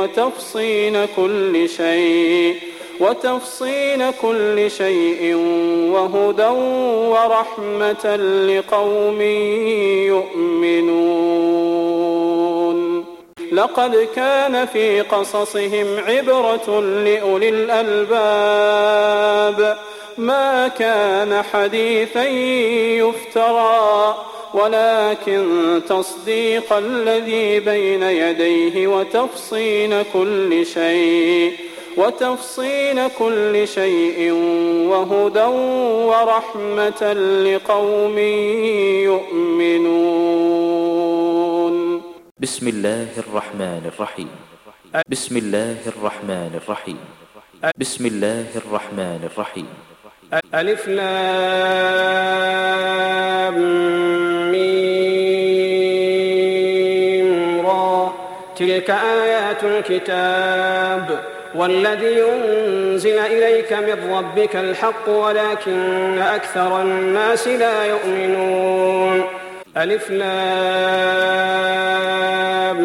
وتفصيل كل شيء وهدى ورحمة لقوم يؤمنون لقد كان في قصصهم عبرة لأولي الألباب ما كان حديثا يفترى ولكن تصديق الذي بين يديه وتفصيل كل شيء وهدى ورحمة لقوم يؤمنون بسم الله الرحمن الرحيم بسم الله الرحمن الرحيم بسم الله الرحمن الرحيم ألف لام ميم را تلك آيات الكتاب والذي أنزل إليك من ربك الحق ولكن أكثر الناس لا يؤمنون. ألف لام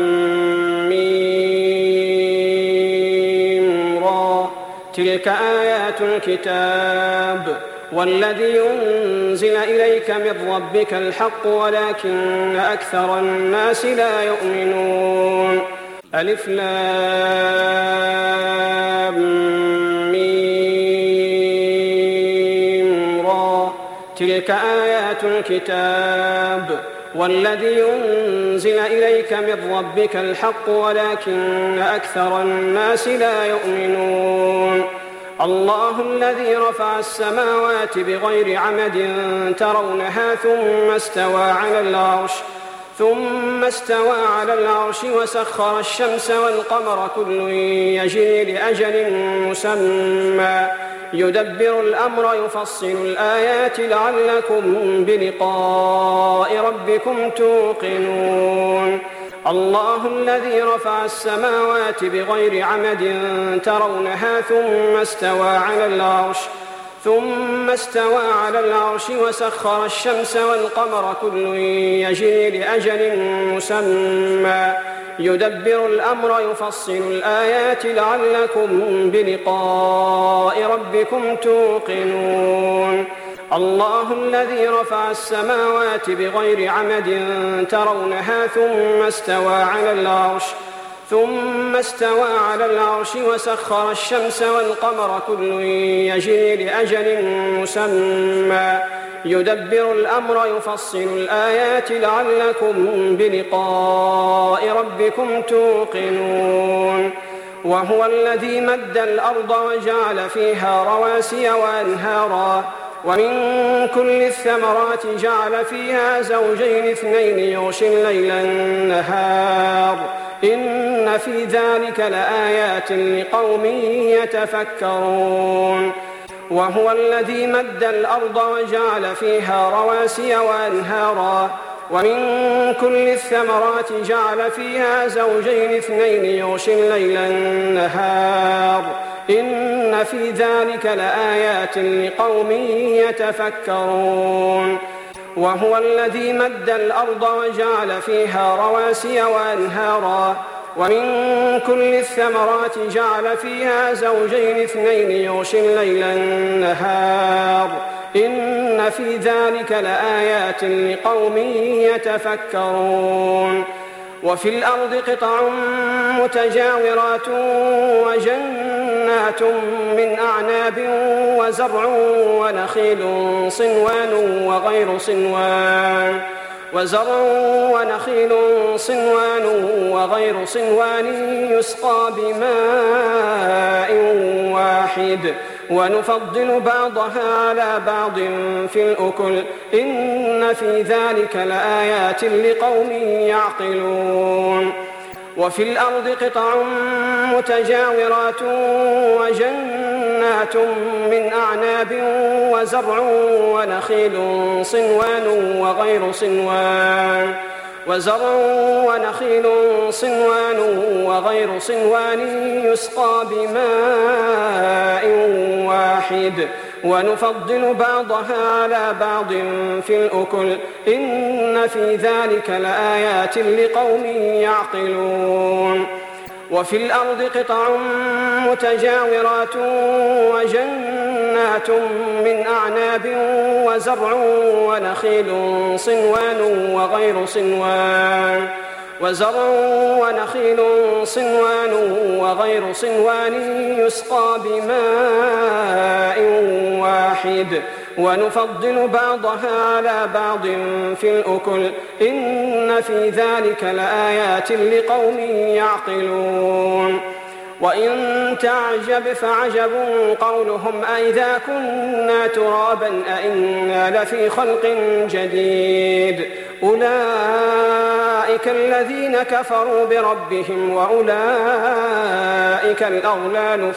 ميم را تلك آيات الكتاب والذي أنزل إليك من ربك الحق ولكن أكثر الناس لا يؤمنون. ألف لام ميم را تلك آيات الكتاب والذي أنزل إليك من ربك الحق ولكن أكثر الناس لا يؤمنون. الله الذي رفع السماوات بغير عمد ترونها ثم استوى على العرش وسخر الشمس والقمر كل يجري لأجل مسمى يدبر الأمر يفصل الآيات لعلكم بلقاء ربكم توقنون. الله الذي رفع السماوات بغير عمد ترونها ثم استوى على العرش وسخر الشمس والقمر كل يجري لأجل مسمى يدبر الأمر يفصل الآيات لعلكم بلقاء ربكم توقنون. الله الذي رفع السماوات بغير عمد ترونها ثم استوى على العرش وسخر الشمس والقمر كل يجري لأجل مسمى يدبر الأمر يفصل الآيات لعلكم بلقاء ربكم توقنون. وهو الذي مد الأرض وجعل فيها رواسي وأنهارا ومن كل الثمرات جعل فيها زوجين اثنين يغشي الليل النهار إن في ذلك لآيات لقوم يتفكرون. وهو الذي مد الأرض وجعل فيها رواسي وأنهارا ومن كل الثمرات جعل فيها زوجين اثنين يغشي الليل النهار إن في ذلك لآيات لقوم يتفكرون. وهو الذي مد الأرض وجعل فيها رواسي وأنهارا ومن كل الثمرات جعل فيها زوجين اثنين يغشي الليل النهار إن في ذلك لآيات لقوم يتفكرون. وفي الأرض قطع متجاورات وجنات من أعناب وزرع ونخيل صنوان وغير صنوان يسقى بماء واحد ونفضل بعضها على بعض في الأكل إن في ذلك لآيات لقوم يعقلون. وفي الأرض قطع متجاورات وجنات من أعناب وزرع ونخيل صنوان وغير صنوان يسقى بماء واحد ونفضل بعضها على بعض في الأكل إن في ذلك لآيات لقوم يعقلون. وفي الأرض قطع متجاورات وجنات من أعناب وزرع ونخيل صنوان وغير صنوان يسقى بماء واحد ونفضل بعضها على بعض في الأكل إن في ذلك لآيات لقوم يعقلون. وإن تعجب فعجب قولهم أئذا كنا ترابا أئنا لفي خلق جديد أولئك الذين كفروا بربهم وأولئك الأغلال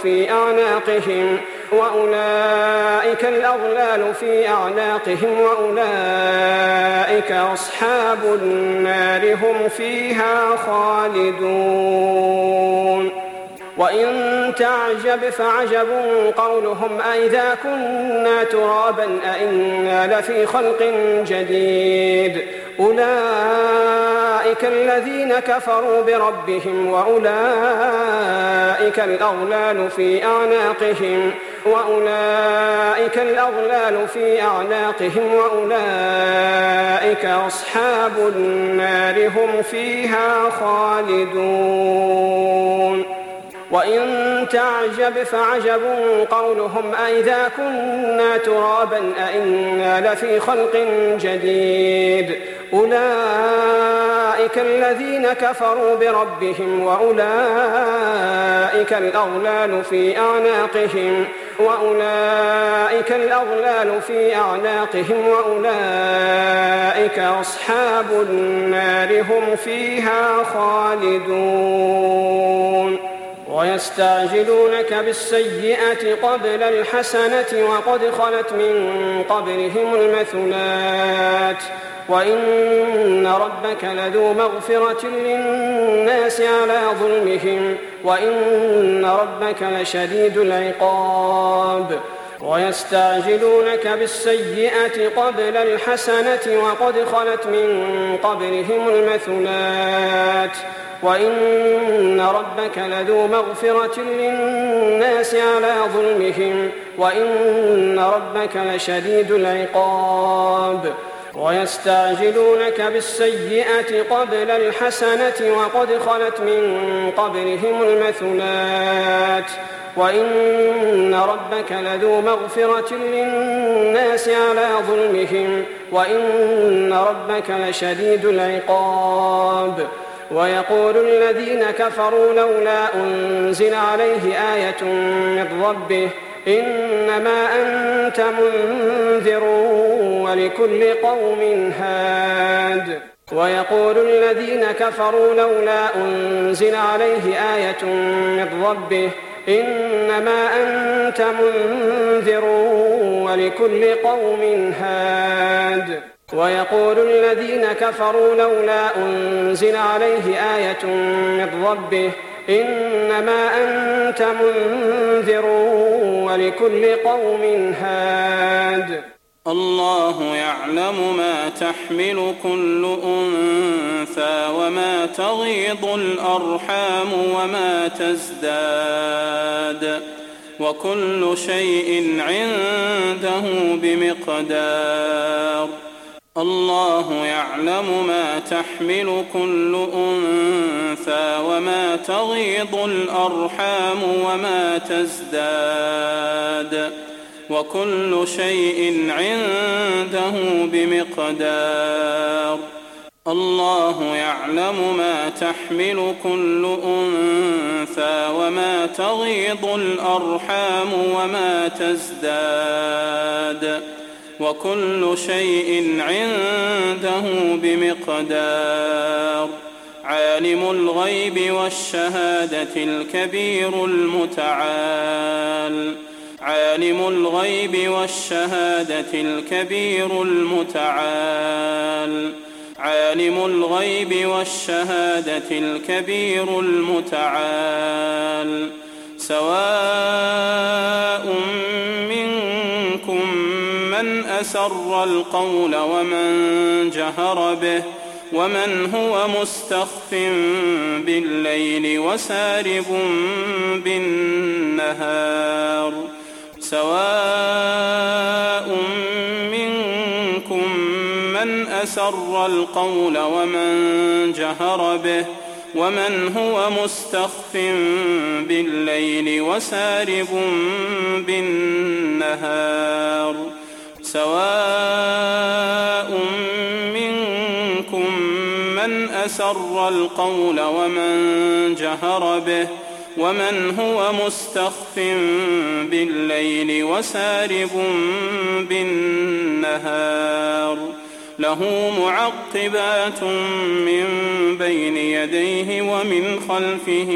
في أعناقهم وأولئك أصحاب النار هم فيها خالدون. وإن تعجب فعجب قولهم أئذا كنا ترابا أئنا لفي خلق جديد أولئك الذين كفروا بربهم وأولئك الأغلال في أعناقهم وأولئك أصحاب النار هم فيها خالدون وإن تعجب فعجب قولهم أئذا كنا ترابا أئنا لفي خلق جديد أولئك الذين كفروا بربهم وأولئك الأغلال في أعناقهم وأولئك أصحاب النار هم فيها خالدون ويستعجلونك بالسيئة قبل الحسنة وقد خلت من قبلهم المثلات وإن ربك لذو مغفرة للناس على ظلمهم وإن ربك لشديد العقاب ويستعجلونك بالسيئة قبل الحسنة وقد خلت من قبلهم المثلات وإن ربك لذو مغفرة للناس على ظلمهم وإن ربك لشديد العقاب ويستعجلونك بالسيئة قبل الحسنة وقد خلت من قبلهم المثلات وإن ربك لذو مغفرة للناس على ظلمهم وإن ربك لشديد العقاب ويقول الذين كفروا لولا أنزل عليه آية من ربه إنما أنت منذر ولكل قوم هاد ويقول الذين كفروا لولا أنزل عليه آية من ربه إنما أنت منذر ولكل قوم هاد ويقول الذين كفروا لولا أنزل عليه آية من ربه إنما أنت منذر ولكل قوم هاد الله يعلم ما تحمل كل أنثى وما تغيض الأرحام وما تزداد وكل شيء عنده بمقدار الله يعلم ما تحمل كل أنثى وما تغيض الأرحام وما تزداد وكل شيء عنده بمقدار الله يعلم ما تحمل كل أنثى وما تغيض الأرحام وما تزداد وكل شيء عنده بمقدار عالم الغيب والشهادة الكبير المتعال عالم الغيب والشهادة الكبير المتعال عالم الغيب والشهادة الكبير المتعال سواء منكم من أسر القول ومن جهر به ومن هو مستخف بالليل وسارب بالنهار سواء منكم من أسر القول ومن جهر به ومن هو مستخف بالليل وسارب بالنهار سواء منكم من أسر القول ومن جهر به ومن هو مستخف بالليل وسارب بالنهار له معقبات من بين يديه ومن خلفه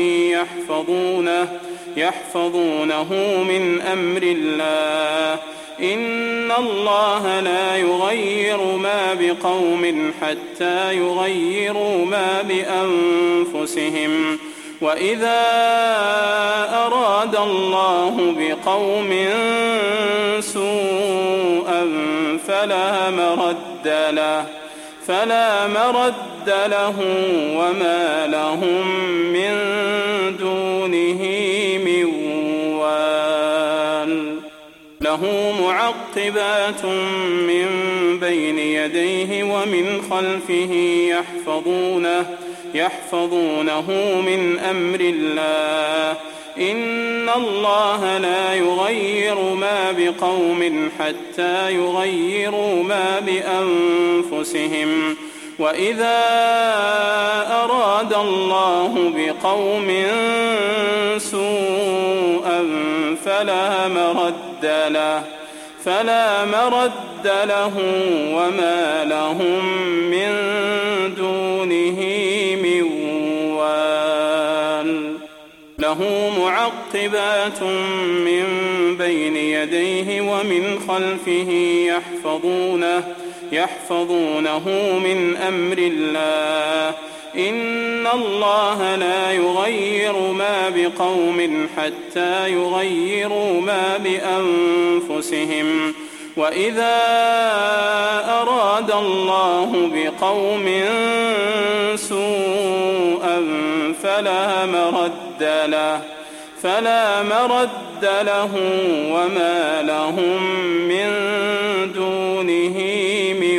يحفظونه من أمر الله إن الله لا يغير ما بقوم حتى يغيروا ما بأنفسهم وإذا أراد الله بقوم سوءا فلا مرد له وما لهم من دونه من وال له معقبات من بين يديه ومن خلفه يحفظونه من أمر الله إن الله لا يغير ما بقوم حتى يغيروا ما بأنفسهم وإذا أراد الله بقوم سوءا فلا مرد له وما لهم من دونه من وال له معقبات من بين يديه ومن خلفه يحفظونه من أمر الله إن الله لا يغير ما بقوم حتى يغيروا ما بأنفسهم وإذا أراد الله بقوم سوءا فلا مرد له وما لهم من دونه من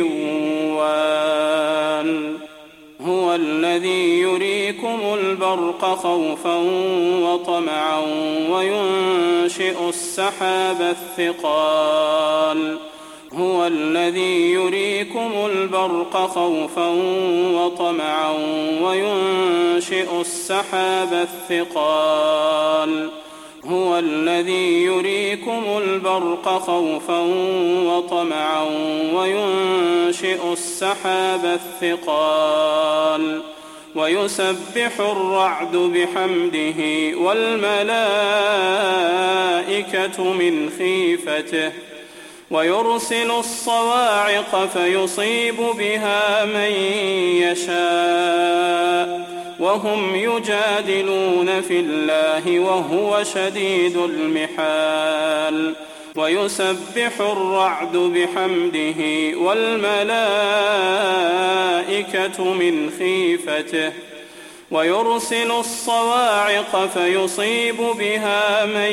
وال هو الذي يريكم البرق خوفا وطمعا وينشئ السحاب الثقال هو الذي يريكم البرق خوفا وطمعا وينشئ السحاب الثقال هو الذي يريكم البرق خوفا وطمعا وينشئ السحاب الثقال ويسبح الرعد بحمده والملائكة من خيفته ويرسل الصواعق فيصيب بها من يشاء وهم يجادلون في الله وهو شديد المحال ويسبح الرعد بحمده والملائكة من خيفته ويرسل الصواعق فيصيب بها من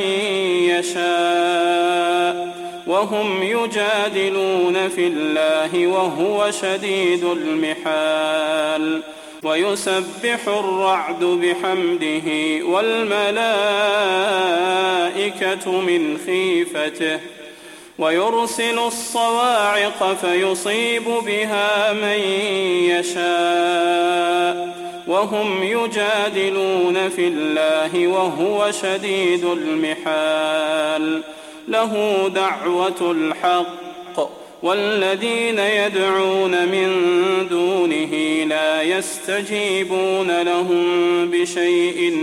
يشاء وهم يجادلون في الله وهو شديد المحال ويسبح الرعد بحمده والملائكة من خيفته ويرسل الصواعق فيصيب بها من يشاء وهم يجادلون في الله وهو شديد المحال له دعوة الحق والذين يدعون من دونه لا يستجيبون لهم بشيء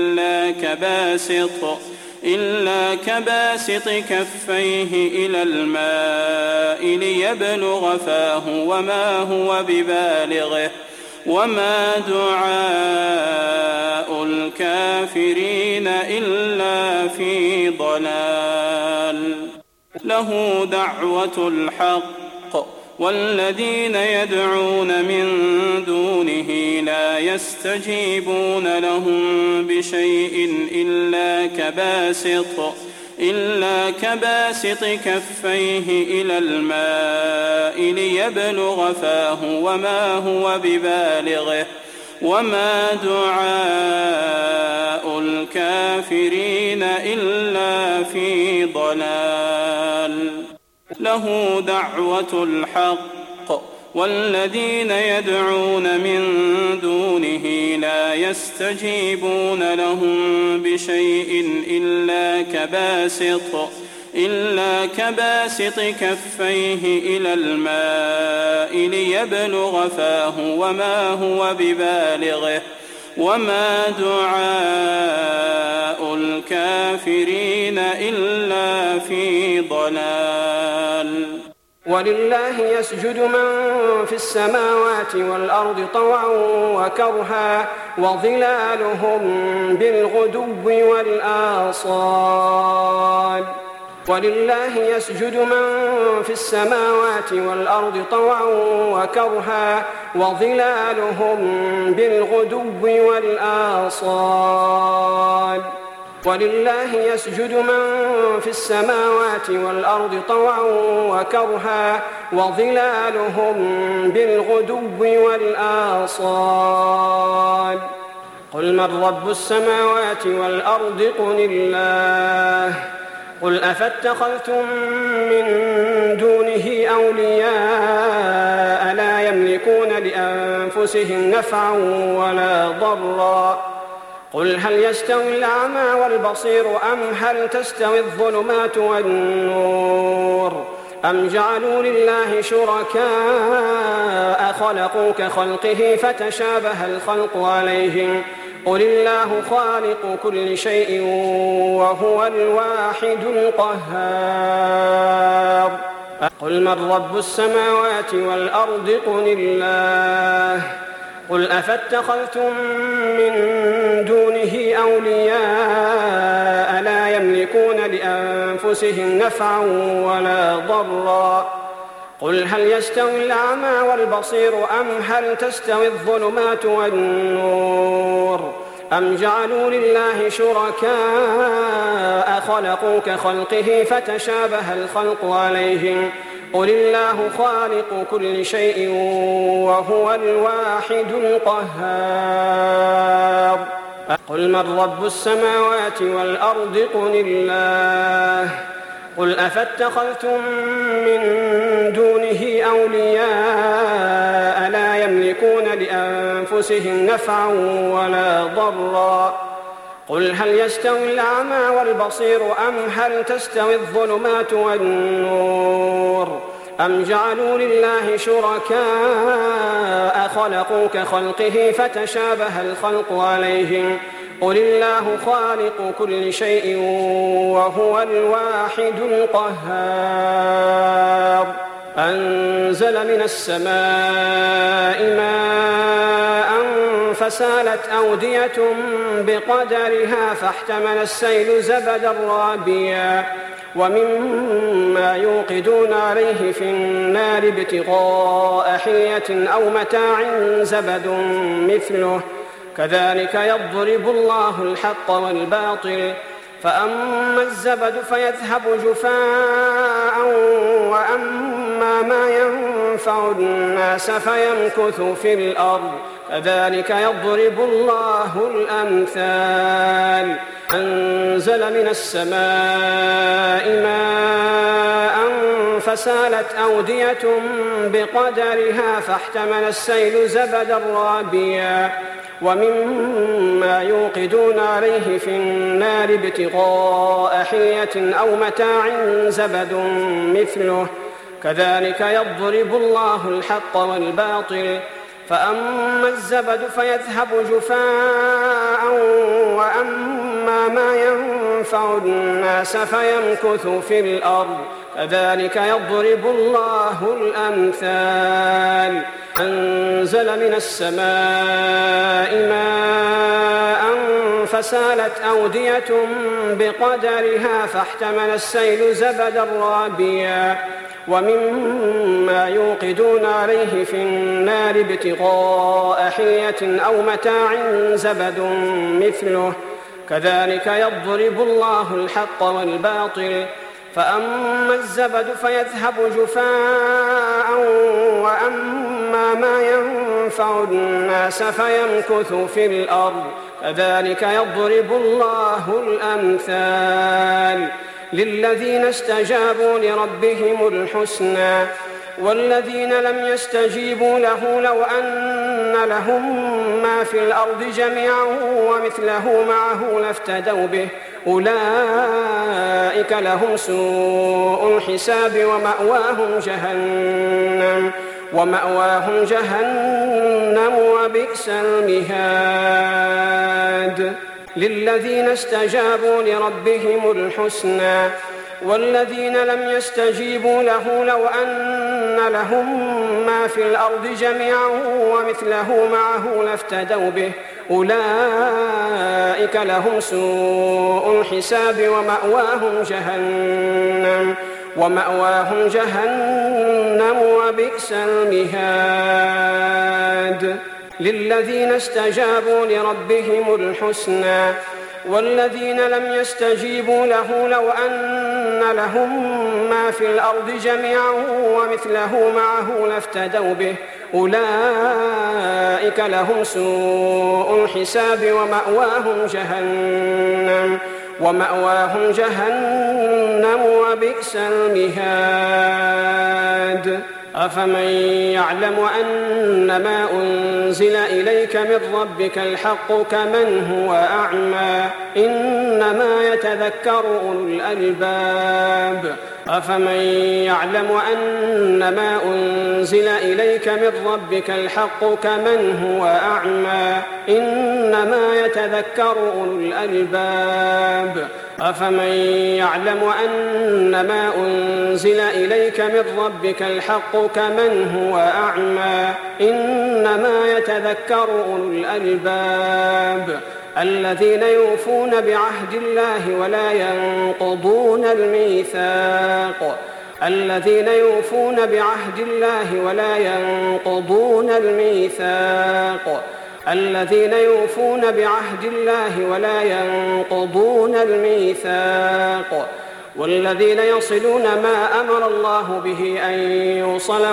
إلا كباسط كفيه إلى الماء ليبلغ فاه وما هو ببالغه وما دعاء الكافرين إلا في ضلال له دعوة الحق والذين يدعون من دونه لا يستجيبون لهم بشيء إلا كباسط كفيه إلى الماء ليبلغ فاه وما هو ببالغه وما دعاء الكافرين إلا في ضلال له دعوة الحق والذين يدعون من دونه لا يستجيبون لهم بشيء إلا كباسط كفيه إلى الماء ليبلغ فاه وما هو ببالغه وما دعاء الكافرين إلا في ضلال ولله يسجد من في السماوات والأرض طوعا وكرها وظلالهم بالغدو والآصال ولله يسجد من في السماوات والأرض طوعا وكرها وظلالهم بالغدو والآصال ولله يسجد من في السماوات والأرض طوعا وكرها وظلالهم بالغدو والآصال قل من رب السماوات والأرض قل الله قل أفاتخذتم من دونه أولياء لا يملكون لأنفسهم نفعا ولا ضرا قل هل يستوي الأعمى والبصير أم هل تستوي الظلمات والنور أم جعلوا لله شركاء خلقوا كخلقه فتشابه الخلق عليهم قل الله خالق كل شيء وهو الواحد القهار قل من رب السماوات والأرض قل الله قل أفاتخذتم من دونه أولياء لا يملكون لأنفسهم نفعا ولا ضرا قل هل يستوي الأعمى والبصير أم هل تستوي الظلمات والنور أم جعلوا لله شركاء خلقوا كخلقه فتشابه الخلق عليهم قل الله خالق كل شيء وهو الواحد القهار قل من رب السماوات والأرض قل الله قل أفاتخذتم من دونه أولياء لا يملكون لأنفسهم نفعا ولا ضرا قل هل يستوي الأعمى والبصير أم هل تستوي الظلمات والنور أم جعلوا لله شركاء خلقوا كخلقه فتشابه الخلق عليهم قل الله خالق كل شيء وهو الواحد القهار أنزل من السماء ماء فسالت أودية بقدرها فاحتمل السيل زبدا رابيا ومما يوقدون عليه في النار ابتغاء حلية أو متاع زبد مثله كذلك يضرب الله الحق والباطل فأما الزبد فيذهب جفاء وأما ما ينفع الناس فيمكث في الأرض كذلك يضرب الله الأمثال أنزل من السماء ماء فسالت أودية بقدرها فاحتمل السيل زبدا رابيا ومما يوقدون عليه في النار ابتغاء حلية أو متاع زبد مثله كذلك يضرب الله الحق والباطل فأما الزبد فيذهب جفاء وأما ما ينفع الناس فيمكث في الأرض كذلك يضرب الله الأمثال أنزل من السماء ماء فسالت أودية بقدرها فاحتمل السيل زبدا رابيا ومما يوقدون عليه في النار ابتغاء حلية أو متاع زبد مثله كذلك يضرب الله الحق والباطل فأما الزبد فيذهب جفاء وأما ما ينفع الناس فيمكث في الأرض كذلك يضرب الله الأمثال للذين استجابوا لربهم الحسنى والذين لم يستجيبوا له لو أن لهم ما في الأرض جميعا ومثله معه لافتدوا به أولئك لهم سوء الحساب ومأواهم جهنم وبئس المهاد للذين استجابوا لربهم الحسنى والذين لم يستجيبوا له لو أن لهم ما في الأرض جميعا ومثله معه لافتدوا به أولئك لهم سوء الحساب ومأواهم جهنم وبئس المهاد. للذين استجابوا لربهم الحسنى والذين لم يستجيبوا له لو أن لهم ما في الأرض جميعا ومثله معه لافتدوا به أولئك لهم سوء الحساب ومأواهم جهنم وبئس المهاد. أفمن يعلم أنما أنزل إليك من ربك الحق كمن هو أعمى إنما يتذكر أولو الألباب. أفمن يعلم أنما أنزل إليك من ربك الحق كمن هو أعمى إنما يتذكر أولو الألباب. أفمن يعلم أنما أنزل إليك من ربك الحق كمن هو أعمى إنما يتذكر أولو الألباب الذين يوفون بعهد الله ولا ينقضون الميثاق. الذين يوفون بعهد الله ولا ينقضون الميثاق. الذين يوفون بعهد الله ولا ينقضون الميثاق. والذين يصلون ما أمر الله به أن يوصل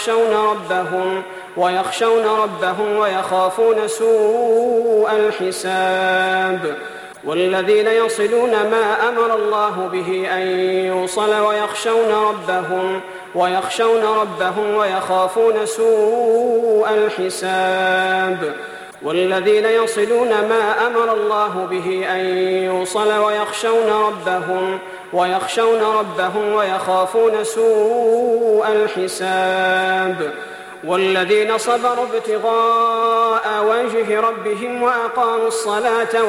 ويخشون ربهم ويخافون سوء الحساب. والذين يصلون ما أمر الله به أن يوصل ويخشون ربهم ويخافون سوء الحساب. والذين يصلون ما أمر الله به أن يوصل ويخشون ربهم ويخافون سوء الحساب. والذين صبروا ابتغاء وجه ربهم وأقاموا الصلاة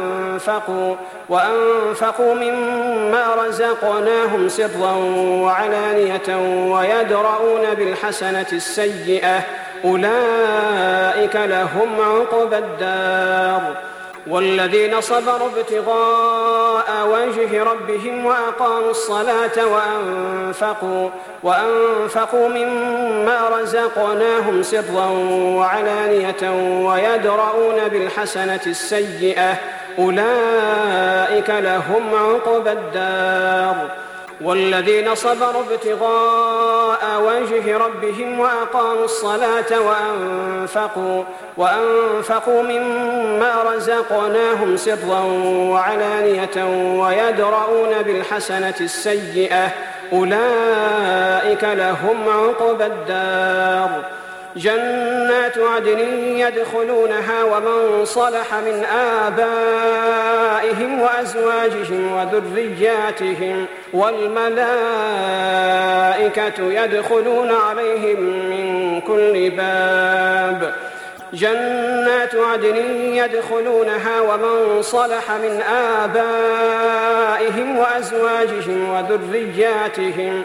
وأنفقوا مما رزقناهم سرا وعلانية ويدرؤون بالحسنة السيئة أولئك لهم عقبى الدار. والذين صبروا ابتغاء وجه ربهم وأقاموا الصلاة وأنفقوا مما رزقناهم سرا وعلانية ويدرؤون بالحسنة السيئة أولئك لهم عقبى الدار. والذين صبروا ابتغاء وجه ربهم وأقاموا الصلاة وأنفقوا مما رزقناهم سرا وعلانية ويدرؤون بالحسنة السيئة أولئك لهم عقبى الدار. جنات عدن يدخلونها ومن صلح من آبائهم وأزواجهم وذرياتهم والملائكة يدخلون عليهم من كل باب. جنات عدن يدخلونها ومن صلح من آبائهم وأزواجهم وذرياتهم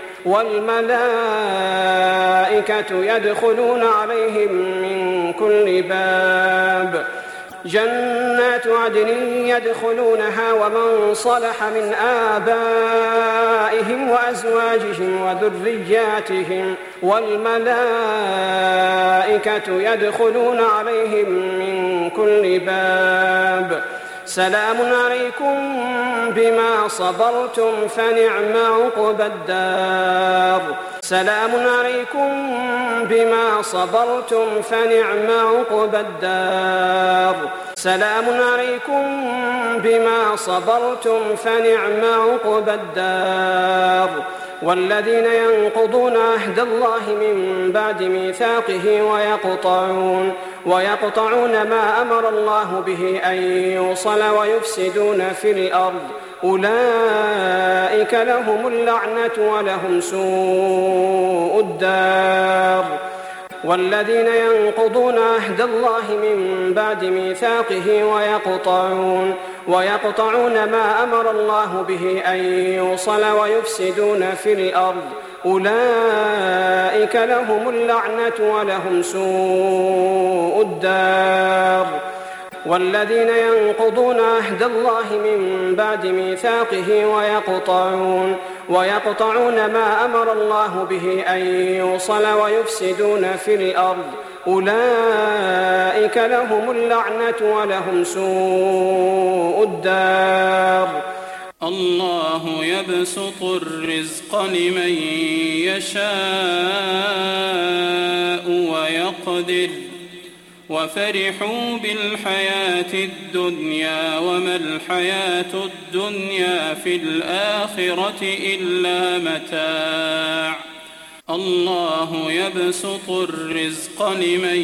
والملائكة يدخلون عليهم من كل باب. جنات عدن يدخلونها ومن صلح من آبائهم وأزواجهم وذرياتهم والملائكة يدخلون عليهم من كل باب. سلام عليكم بما صبرتم فنعم عقبى الدار. سلام عليكم بما صبرتم فنعم عقبى الدار. سلام عليكم بما صبرتم فنعم عقبى الدار. والذين ينقضون عهد الله من بعد ميثاقه ويقطعون ما أمر الله به أن يوصل ويفسدون في الأرض أولئك لهم اللعنة ولهم سوء الدار. والذين ينقضون عهد الله من بعد ميثاقه ويقطعون ما أمر الله به أن يوصل ويفسدون في الأرض أولئك لهم اللعنة ولهم سوء الدار. والذين ينقضون عهد الله من بعد ميثاقه ويقطعون ما أمر الله به أن يوصل ويفسدون في الأرض أولئك لهم اللعنة ولهم سوء الدار. الله يبسط الرزق لمن يشاء ويقدر وفرحوا بالحياة الدنيا وما الحياة الدنيا في الآخرة إلا متاع. الله يبسط الرزق لمن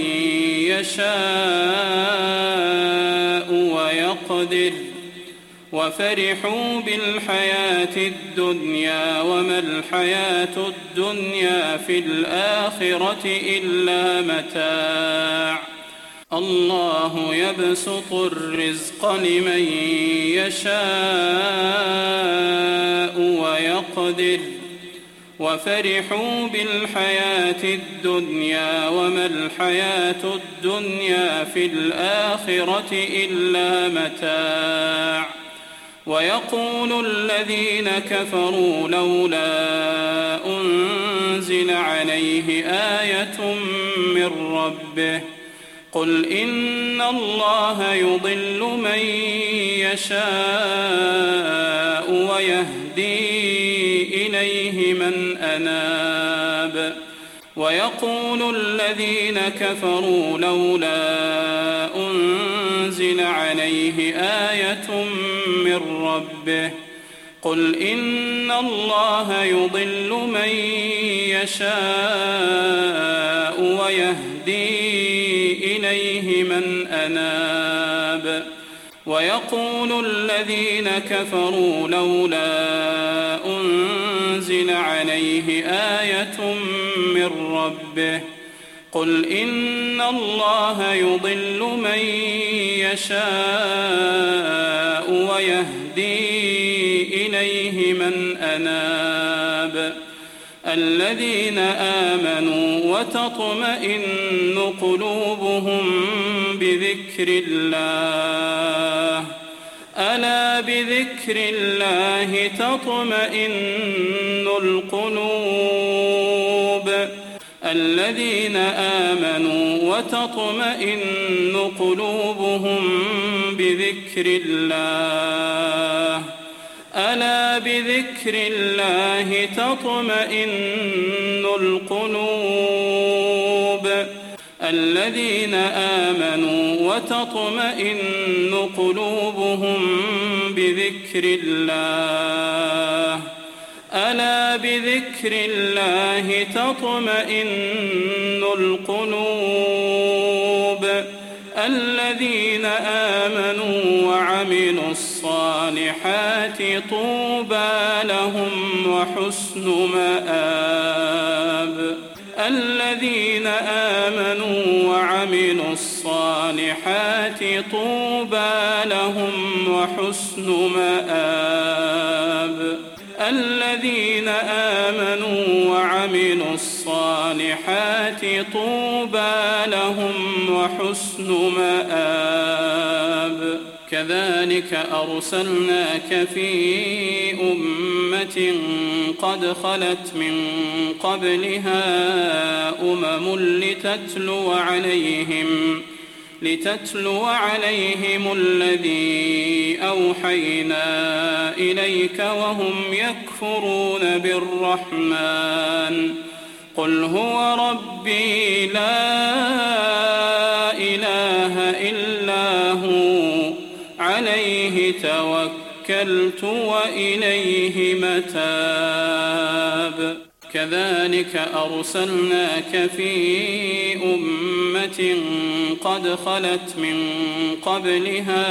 يشاء ويقدر وفرحوا بالحياة الدنيا وما الحياة الدنيا في الآخرة إلا متاع. الله يبسط الرزق لمن يشاء ويقدر وفرحوا بالحياة الدنيا وما الحياة الدنيا في الآخرة إلا متاع. ويقول الذين كفروا لولا أنزل عليه آية من ربه قل إن الله يضل من يشاء ويهدي إليه من أناب. ويقول الذين كفروا لولا أنزل عليه آية من ربه قل إن الله يضل من يشاء ويهدي إليه من أناب. ويقول الذين كفروا لولا أنزل عليه آية من ربه قل إن الله يضل من يشاء ويهدي إليه من أناب. الذين آمنوا وتطمئن قلوبهم بذكر الله ألا بذكر الله تطمئن القلوب. الذين آمنوا وتطمئن قلوبهم بذكر الله ألا بذكر الله تطمئن القلوب. الذين آمنوا وتطمئن قلوبهم بذكر الله ألا بذكر الله تطمئن القلوب. الذين آمنوا وعملوا الصالحات طوبى لهم وحسن مآب. الذين آمنوا وعملوا الصالحات طوبى لهم وحسن مآب. الذين آمنوا وعملوا الصالحات طوبى لهم وحسن مآب. كذلك أرسلناك في أمة قد خلت من قبلها لتتلو عليهم الذي أوحينا إليك وهم يكفرون بالرحمن قل هو ربي لا إله إلا هو عليه توكلت وإليه متاب. كذلك أرسلناك في أمة قد خلت من قبلها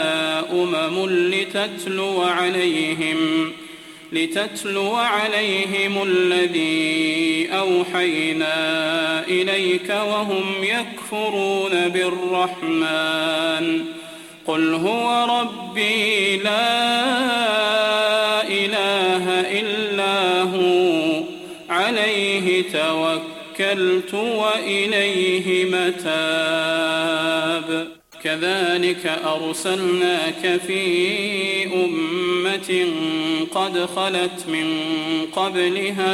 لتتلو عليهم الذي أوحينا إليك وهم يكفرون بالرحمن قل هو ربي لا إله إلا هو عليه توكلت وإليه متاب كذلك أرسلناك في أمة قد خلت من قبلها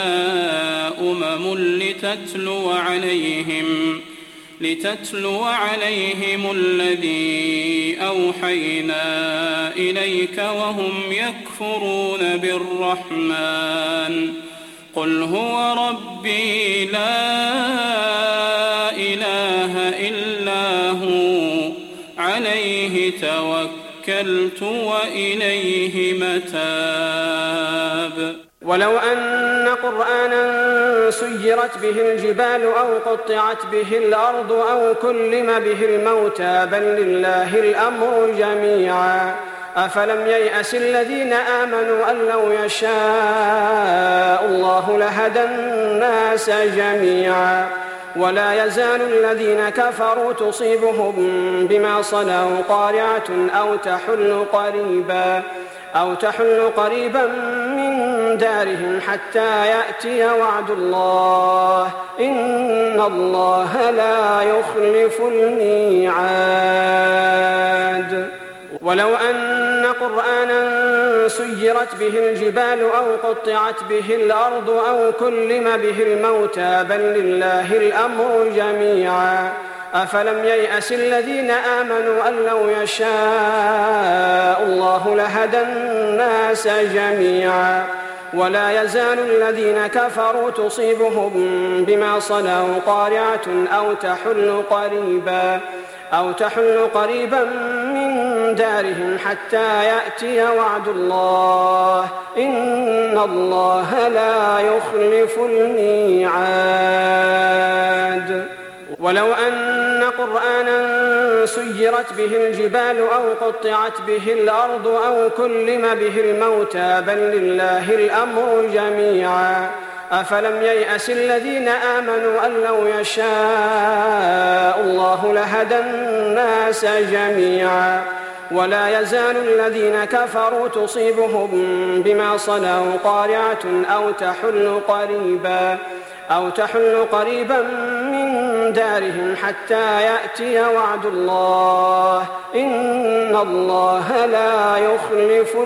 لتتلو عليهم الذي أوحينا إليك وهم يكفرون بالرحمن قل هو ربي لا إله إلا هو عليه توكلت وإليه متاب ولو أن قرآنا سيرت به الجبال أو قطعت به الأرض أو كلم به الموتى بل لله الأمر جميعا أفلم ييأس الذين آمنوا أن لو يشاء الله لهدى الناس جميعا ولا يزال الذين كفروا تصيبهم بما صنعوا قارعة أو تحل قريبا من دارهم حتى يأتي وعد الله إن الله لا يخلف الميعاد ولو أن قرآنا سيرت به الجبال أو قطعت به الأرض أو كلم به الموتى بل لله الأمر جميعا أفلم ييأس الذين آمنوا أن لو يشاء الله لهدى الناس جميعا ولا يزال الذين كفروا تصيبهم بما صنعوا قارعة أو تحل قريبا من دارهم حتى يأتي وعد الله إن الله لا يخلف الميعاد ولو أن قرآنا سيرت به الجبال أو قطعت به الأرض أو كلم به الموتى بل لله الأمر جميعا أفلم ييأس الذين آمنوا أن لو يشاء الله لهدى الناس جميعا ولا يزال الذين كفروا تصيبهم بما صنعوا قارعة أو تحل قريبا من دارهم حتى يأتي وعد الله إن الله لا يخلف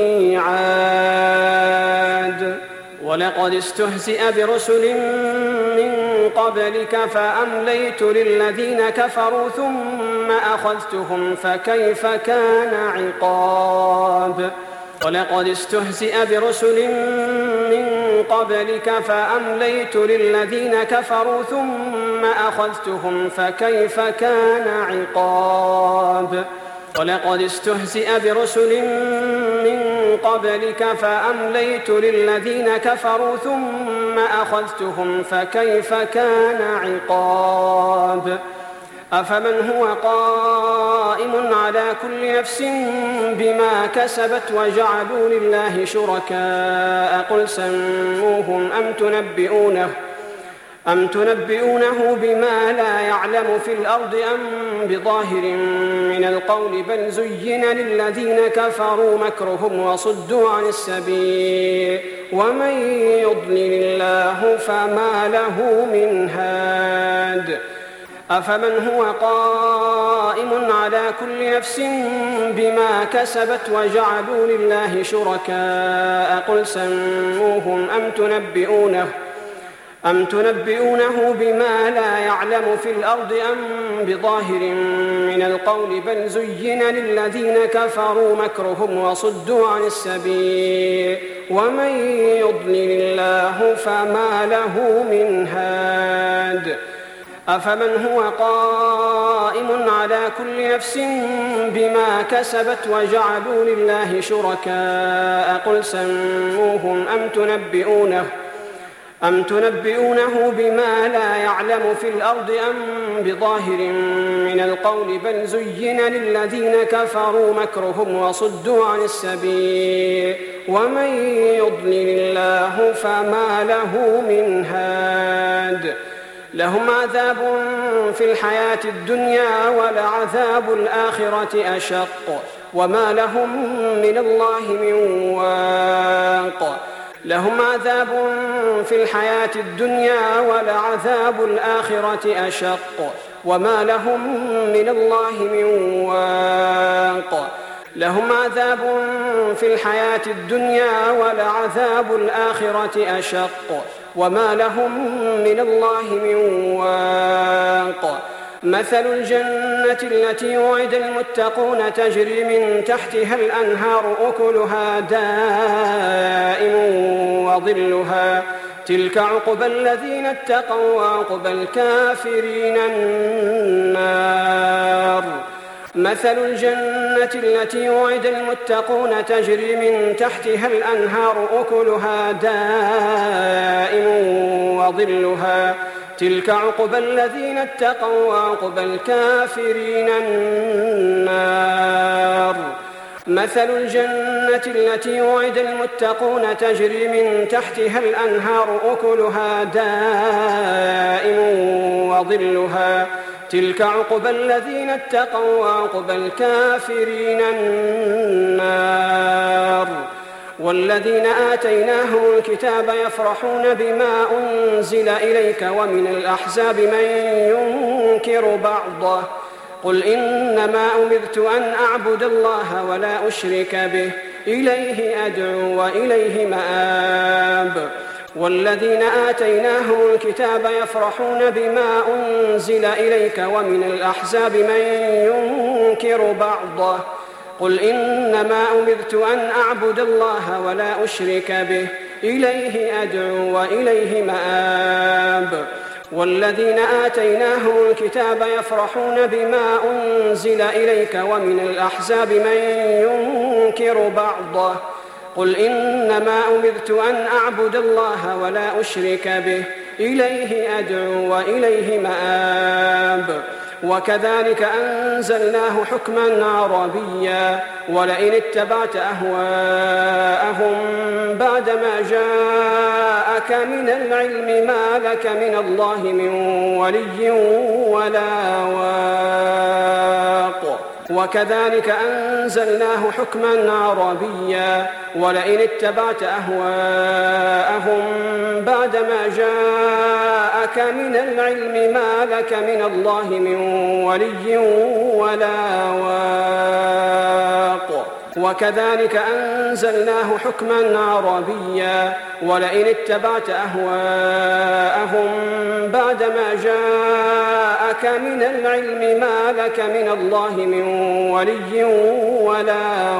الميعاد ولقد استهزئ برسل من قبلك فأمليت للذين كفروا ثم أخذتهم فكيف كان عقاب ولقد استهزئ برسل من قبلك فأمليت للذين كفروا ثم أخذتهم فكيف كان عقاب ولقد استهزئ برسل من قبلك فأمليت للذين كفروا ثم أخذتهم فكيف كان عقاب أفمن هو قائم على كل نفس بما كسبت وجعلوا لله شركاء قل سموهم أم تنبئونه بما لا يعلم في الأرض أم بظاهر من القول بل زين للذين كفروا مكرهم وصدوا عن السبيل ومن يضلل الله فما له من هاد أفمن هو قائم على كل نفس بما كسبت وجعلوا لله شركاء قل سموهم أم تنبئونه بما لا يعلم في الأرض أم بظاهر من القول بل زين للذين كفروا مكرهم وصدوا عن السبيل ومن يضلل الله فما له من هاد أفمن هو قائم على كل نفس بما كسبت وجعلوا لله شركاء قل سموهم أم تنبئونه بما لا يعلم في الأرض أم بظاهر من القول بل زين للذين كفروا مكرهم وصدوا عن السبيل ومن يضلل الله فما له من هاد لهم عذاب في الحياة الدنيا ولعذاب الآخرة أشق وما لهم من الله من واق لهم عذاب في الحياة الدنيا ولعذاب الآخرة أشق وما لهم من الله من واق لهم عذاب في الحياة الدنيا ولعذاب الآخرة أشق وما لهم من الله من واق مثل الجنة التي وعد المتقون تجري من تحتها الأنهار أكلها دائم وظلها تلك عقبى الذين اتقوا وعقبى الكافرين النار مثل الجنة التي وعد المتقون تجري من تحتها الأنهار أكلها دائم وظلها تلك عقبى الذين اتقوا وعقبى الكافرين النار مثل الجنة التي وعد المتقون تجري من تحتها الأنهار أكلها دائم وظلها تلك عقبى الذين اتقوا وعقبى الكافرين النار والذين آتيناهم الكتاب يفرحون بما أنزل إليك ومن الأحزاب من ينكر بعضه قل إنما أمرت أن أعبد الله ولا أشرك به إليه أدعو وإليه مآب والذين آتيناهم الكتاب يفرحون بما أنزل إليك ومن الأحزاب من ينكر بعضه قل إنما أمرت أن أعبد الله ولا أشرك به إليه أدعو وإليه مآب والذين آتيناهم الكتاب يفرحون بما أنزل إليك ومن الأحزاب من ينكر بعضه قل إنما أمرت أن أعبد الله ولا أشرك به إليه أدعو وإليه مآب وكذلك أنزلناه حكما عربيا ولئن اتبعت أهواءهم بعدما جاءك من العلم ما لك من الله من ولي ولا واق وكذلك أنزلناه حكما عربيا ولئن اتبعت أهواءهم بعدما جاءك من العلم ما لك من الله من ولي ولا واق وكذلك أنزلناه حكما عربيا ولئن اتبعت أهواءهم بعدما جاءك من العلم ما لك من الله من ولي ولا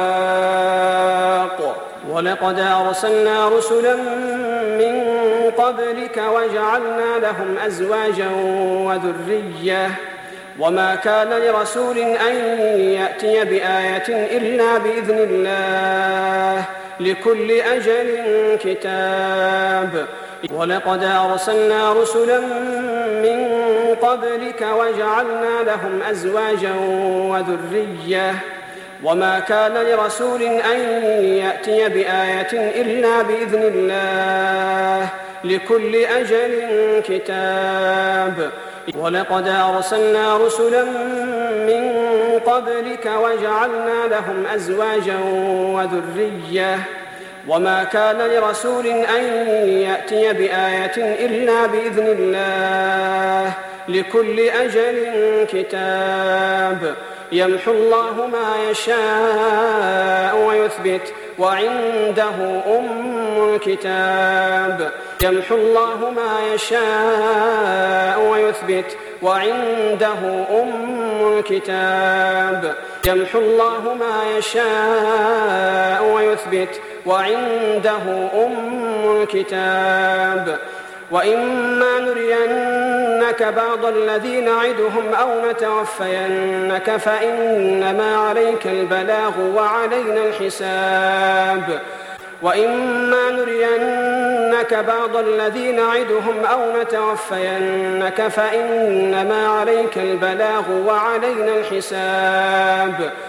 واق ولقد أرسلنا رسلا من قبلك وجعلنا لهم أزواجا وذرية وما كان لرسول أن يأتي بآية إلا بإذن الله لكل أجل كتاب ولقد أرسلنا رسلا من قبلك وجعلنا لهم أزواجا وذرية وما كان لرسول أن يأتي بآية إلا بإذن الله لكل أجل كتاب ولقد أرسلنا رسلا من قبلك وجعلنا لهم أزواجا وذرية وما كان لرسول أن يأتي بآية إلا بإذن الله لكل أجل كتاب يمحو الله ما يشاء ويثبت وعنده أم الكتاب يمحو الله ما يشاء ويثبت وعنده أم الكتاب يمحو الله ما يشاء ويثبت وعنده أم الكتاب وإما نرينك بعض الذي نعدهم أو نتوفينك فإنما عليك البلاغ وعلينا الحساب وإما نرينك بعض الذي نعدهم أو نتوفينك فإنما عليك البلاغ وعلينا الحساب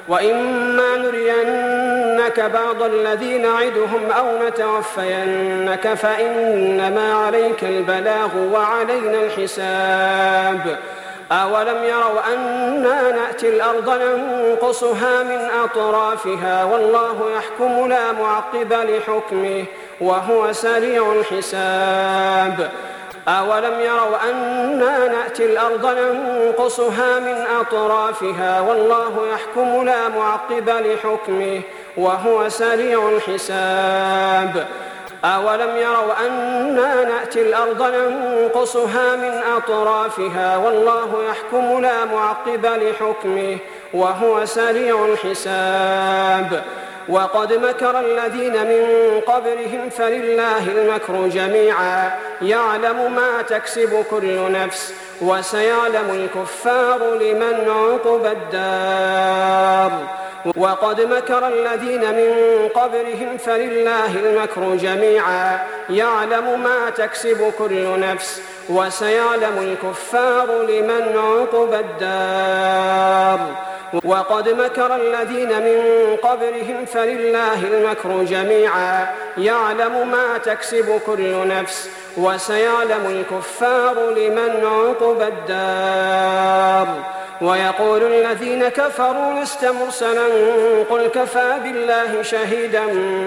وإما نرينك بعض الذي نعدهم أو نتوفينك فإنما عليك البلاغ وعلينا الحساب أولم يروا أنا نأتي الأرض ننقصها من أطرافها والله يحكم لا معقب لحكمه وهو سريع الحساب أولم يروا أنا نأتي الأرض ننقصها من أطرافها والله يحكم لا معقب لحكمه وهو سريع الحساب أولم يروا أنا نأتي الأرض ننقصها من أطرافها والله يحكم لا معقب لحكمه وهو سريع الحساب وقد مكر الذين من قبلهم فلله المكر جميعا يعلم ما تكسب كل نفس وسيعلم الكفار لمن عقبى الدار وقد مكر الذين من قبلهم فلله المكر جميعا يعلم ما تكسب كل نفس وسيعلم الكفار لمن عقبى الدار وقد مكر الذين من قبلهم فلله المكر جميعا يعلم ما تكسب كل نفس وسيعلم الكفار لمن عقبى الدار ويقول الذين كفروا لست مرسلا قل كفى بالله شهيدا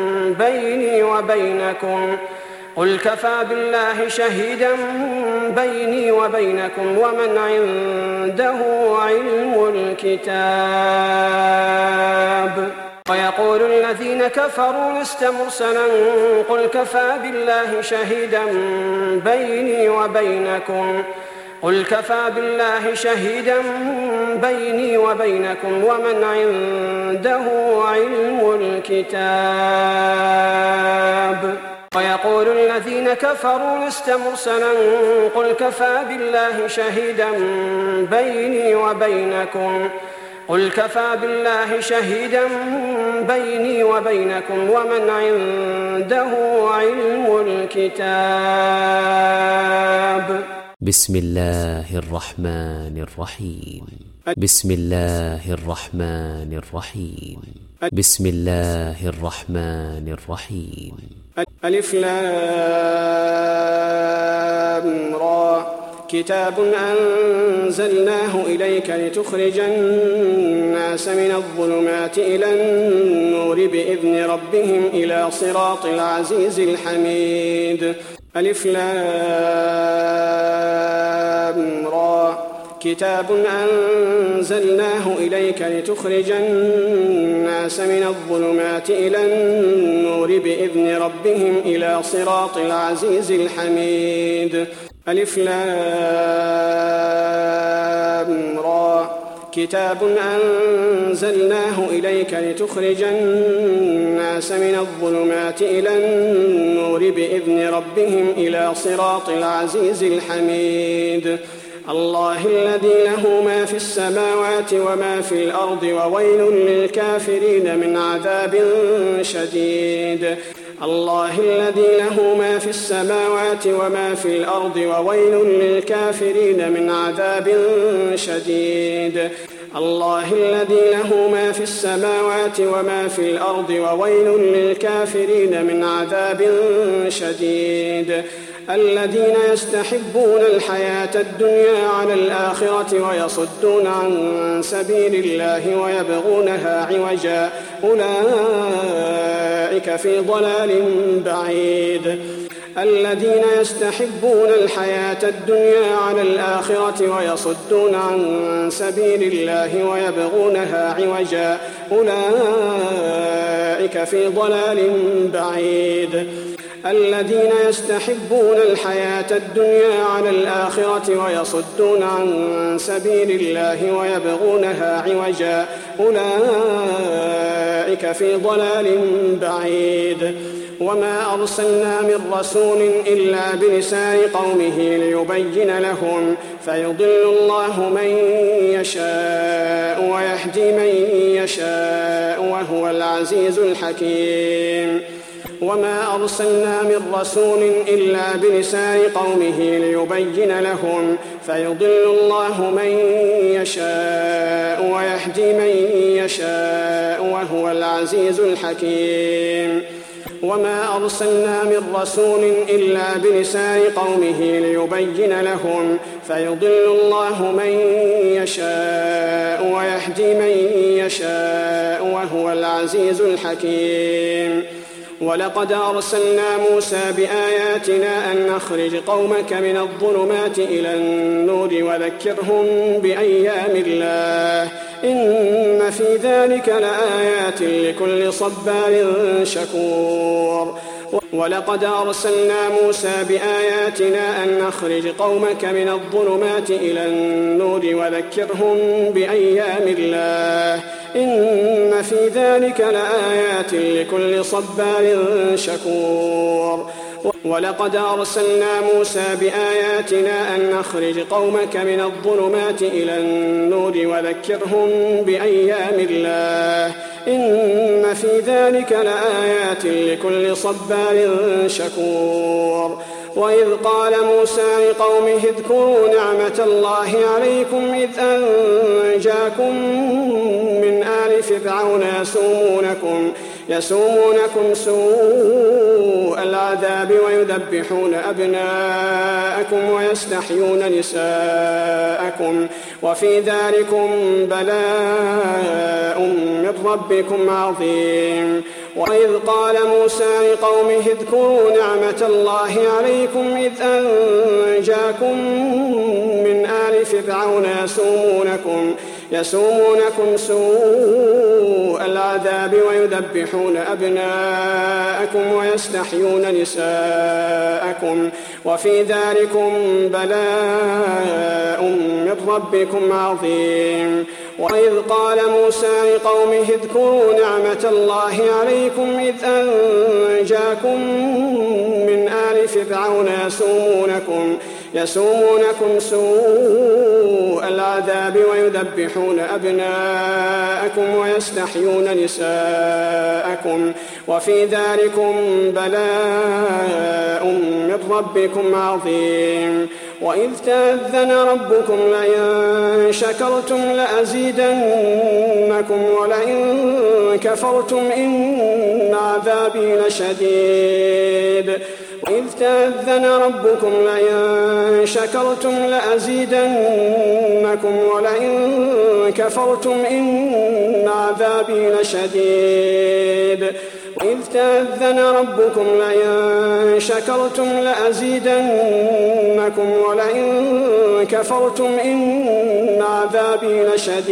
بيني وبينكم ومن عنده علم الكتاب ويقول الذين كفروا لست مرسلا قل كفى بالله شهيدا بيني وبينكم ومن عنده علم الكتاب ويقول الذين كفروا لست مرسلا قل كفى بالله شهيدا بيني وبينكم ومن عنده علم الكتاب. بسم الله الرحمن الرحيم. بسم الله الرحمن الرحيم. بسم الله الرحمن الرحيم. ألف لام را كتاب أنزلناه إليك لتخرج الناس من الظلمات إلى النور بإذن ربهم إلى صراط العزيز الحميد. ألف لام را كتاب أنزلناه إليك لتخرج الناس من الظلمات إلى النور بإذن ربهم إلى صراط العزيز الحميد. ألف لام را كتاب أنزلناه إليك لتخرج الناس من الظلمات إلى النور بإذن ربهم إلى صراط العزيز الحميد. الله الذي له ما في السماوات وما في الأرض وويل للكافرين من عذاب شديد. الله الذي له ما في السماوات وما في الأرض وويل للكافرين من عذاب شديد. الله الذي له ما في السماوات وما في الأرض وويل للكافرين من عذاب شديد. الذين يستحبون الحياة الدنيا على الآخرة ويصدون عن سبيل الله ويبغونها عوجا أولئك في ضلال بعيد. الذين يستحبون الحياة الدنيا على الآخرة ويصدون عن سبيل الله ويبغونها عوجا أولئك في ضلال بعيد. الذين يستحبون الحياة الدنيا على الآخرة ويصدون عن سبيل الله ويبغونها عوجا أولئك في ضلال بعيد. وما أرسلنا من رسول إلا بلسان قومه ليبين لهم فيضل الله من يشاء ويهدي من يشاء وهو العزيز الحكيم. وما أرسلنا من رسول إلا بلسان قومه ليبين لهم فيضل الله من يشاء ويهدي من يشاء وهو العزيز الحكيم وما أرسلنا من رسول إلا بلسان قومه ليبين لهم فيضل الله من يشاء ويهدي من يشاء وهو العزيز الحكيم ولقد أرسلنا موسى بآياتنا أن أخرج قومك من الظلمات إلى النور وذكرهم بأيام الله إن في ذلك لآيات لكل صبار شكور ولقد أرسلنا موسى بآياتنا أن أخرج قومك من الظلمات إلى النور وذكرهم بأيام الله إن في ذلك لآيات لكل صبار شكور ولقد أرسلنا موسى بآياتنا أن أخرج قومك من الظلمات إلى النور وذكرهم بأيام الله إن في ذلك لآيات لكل صبار شكور وإذ قال موسى لقومه اذكروا نعمة الله عليكم إذ أنجاكم من آل فرعون يسومونكم سوء العذاب ويذبحون أبناءكم ويستحيون نساءكم وفي ذلكم بلاء من ربكم عظيم وإذ قال موسى لقومه اذكروا نعمة الله عليكم إذ أنجاكم من آل فرعون يسومونكم سوء العذاب ويذبحون أبناءكم ويستحيون نساءكم وفي ذلكم بلاء من ربكم عظيم وإذ قال موسى لقومه اذكروا نعمة الله عليكم إذ أنجاكم من آل فرعون يسومونكم سوء العذاب ويذبحون أبناءكم ويستحيون نساءكم وفي ذلكم بلاء من ربكم عظيم وإذ تأذن ربكم لئن شكرتم لأزيدنكم ولئن كفرتم إن عذابي لشديد وإذ تأذن ربكم لئن شكرتم لأزيدنكم ولئن كفرتم إن عذابي لشديد وإذ تأذن ربكم لئن شكرتم لأزيدنكم ولئن كفرتم إن عذابي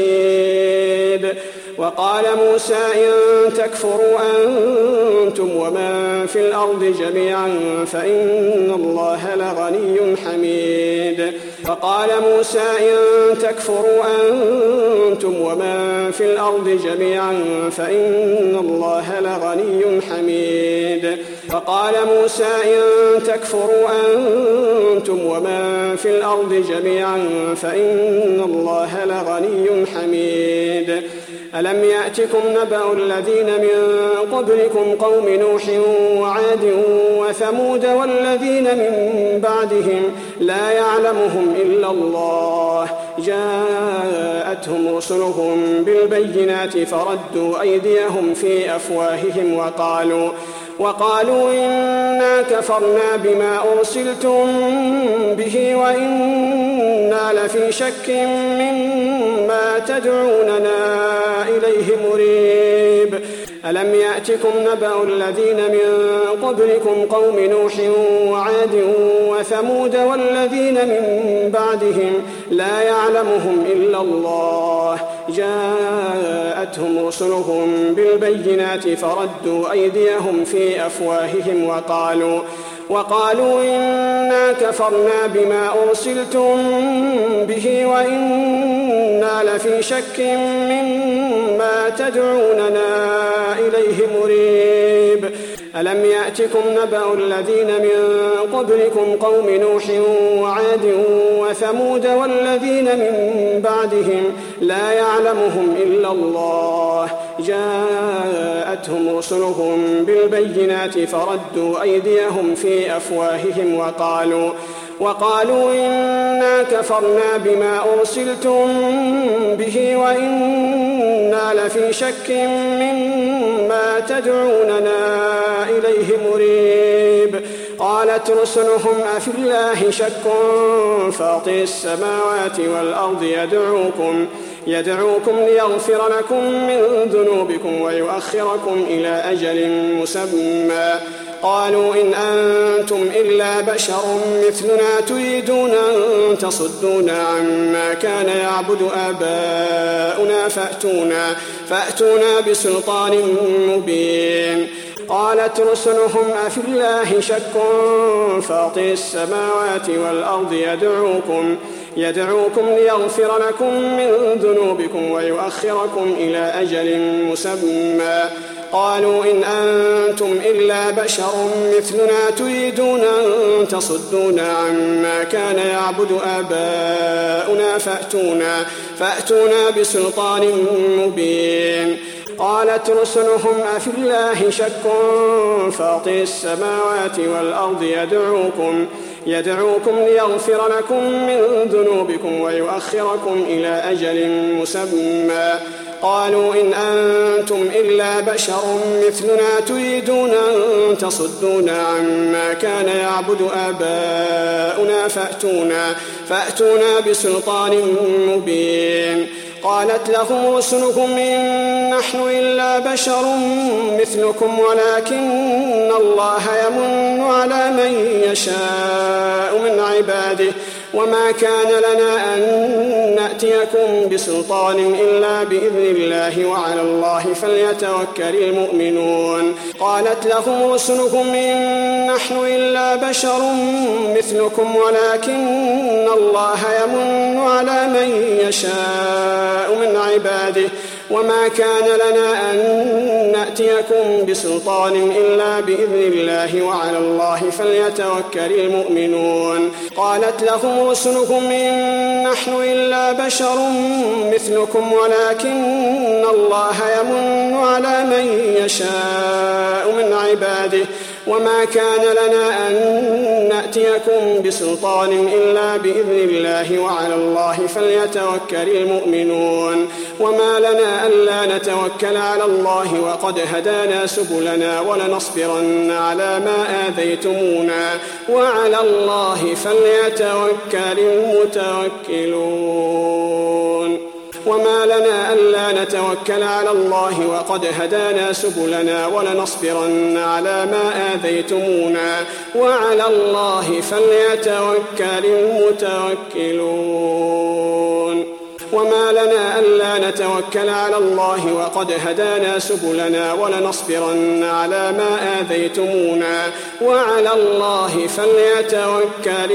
لشديد وقال موسى إن تكفروا أنتم ومن في الأرض جميعا فإن الله لغني حميد وقال موسى إن تكفروا أنتم ومن في الأرض جميعا فإن الله لغني حميد وقال موسى إن تكفروا أنتم ومن في الأرض جميعا فإن الله لغني حميد ألم يأتكم نبأ الذين من قبلكم قوم نوح وعاد وثمود والذين من بعدهم لا يعلمهم إلا الله جاءتهم رسلهم بالبينات فردوا أيديهم في أفواههم وقالوا إنا كفرنا بما أرسلتم به وإنا لفي شك مما تدعوننا إليه مريب ألم يأتكم نبأ الذين من قبلكم قوم نوح وعاد وثمود والذين من بعدهم لا يعلمهم إلا الله جاءتهم رسلهم بالبينات فردوا أيديهم في أفواههم وقالوا إنا كفرنا بما أرسلتم به وإنا لفي شك مما تدعوننا إليه مريب ألم يأتكم نبأ الذين من قبلكم قوم نوح وعاد وثمود والذين من بعدهم لا يعلمهم إلا الله جاءتهم رسلهم بالبينات فردوا أيديهم في أفواههم وقالوا إنا كفرنا بما أرسلتم به وإنا لفي شك مما تدعوننا إليه مريب. قالت رسلهم أفي الله شك فاطر السماوات والأرض يدعوكم ليغفر لكم من ذنوبكم ويؤخركم إلى أجل مسمى. قالوا إن أنتم إلا بشر مثلنا تريدون أن تصدونا عما كان يعبد آباؤنا فأتونا بسلطان مبين. قالت رسلهم أفي الله شك فاطر السماوات والأرض يدعوكم ليغفر لكم من ذنوبكم ويؤخركم إلى أجل مسمى. قالوا إن أنتم إلا بشر مثلنا تريدون أن تصدونا عما كان يعبد آباؤنا فأتونا بسلطان مبين. قالت رسلهم أفي الله شك فاطر السماوات والأرض يدعوكم ليغفر لكم من ذنوبكم ويؤخركم إلى أجل مسمى. قالوا إن أنتم إلا بشر مثلنا تريدون أن تصدونا عما كان يعبد آباؤنا فأتونا بسلطان مبين. قالت لهم رسلهم إن نحن إلا بشر مثلكم ولكن الله يمن على من يشاء من عباده وما كان لنا أن نأتيكم بسلطان إلا بإذن الله وعلى الله فليتوكل المؤمنون. قالت لهم رسلهم إن نحن إلا بشر مثلكم ولكن الله يمن على من يشاء من عباده وما كان لنا أن نأتيكم بسلطان إلا بإذن الله وعلى الله فليتوكل المؤمنون. قالت لهم رسلهم إن نحن إلا بشر مثلكم ولكن الله يمن على من يشاء من عباده وما كان لنا أن نأتيكم بسلطان إلا بإذن الله وعلى الله فليتوكل المؤمنون. وما لنا ألا نتوكل على الله وقد هدانا سبلنا ولنصبرن على ما آذيتمونا وعلى الله فليتوكل المتوكلون. وما لنا ألا نتوكل على الله وقد هدانا سبلنا ولنصبرن على ما آذيتمونا وعلى الله فليتوكل المتوكلون. وما لنا ألا نتوكل على الله وقد هدانا سبلنا ولنصبرن على ما آذيتمونا وعلى الله فليتوكل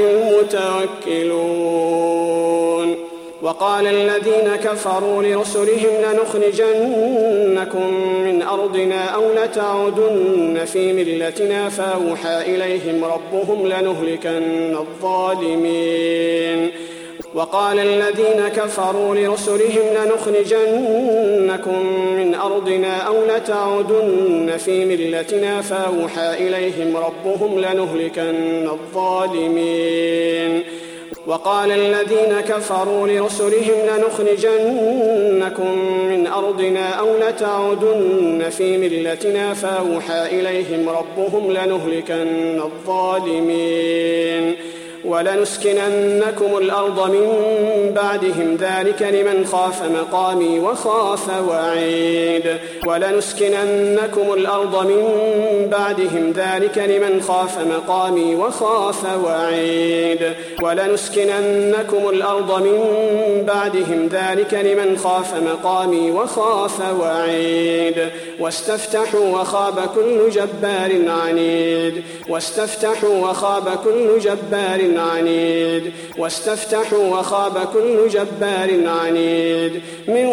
المتوكلون. وقال الذين كفروا لرسلهم لنخرجنكم من أرضنا أو لتعودن في ملتنا فأوحى إليهم ربهم لنهلكن الظالمين. وقال الذين كفروا لرسلهم لنخرجنكم من أرضنا أو لتعودن في ملتنا فأوحى إليهم ربهم لنهلكن الظالمين. وقال الذين كفروا لرسلهم لنخرجنكم من أرضنا أو لتعودن في ملتنا فأوحى إليهم ربهم لنهلكن الظالمين ولنسكننكم الأرض من بعدهم ذلك لمن خاف مقامي وخاف وعيد. ولنسكننكم الأرض من بعدهم ذلك لمن خاف مقامي وخاف وعيد. ولنسكننكم الأرض من بعدهم ذلك لمن خاف مقامي وخاف وعيد. واستفتحوا وخاب كل جبار عنيد. واستفتحوا وخاب كل جبار عنيد. واستفتحوا وخاب كل جبار عنيد. من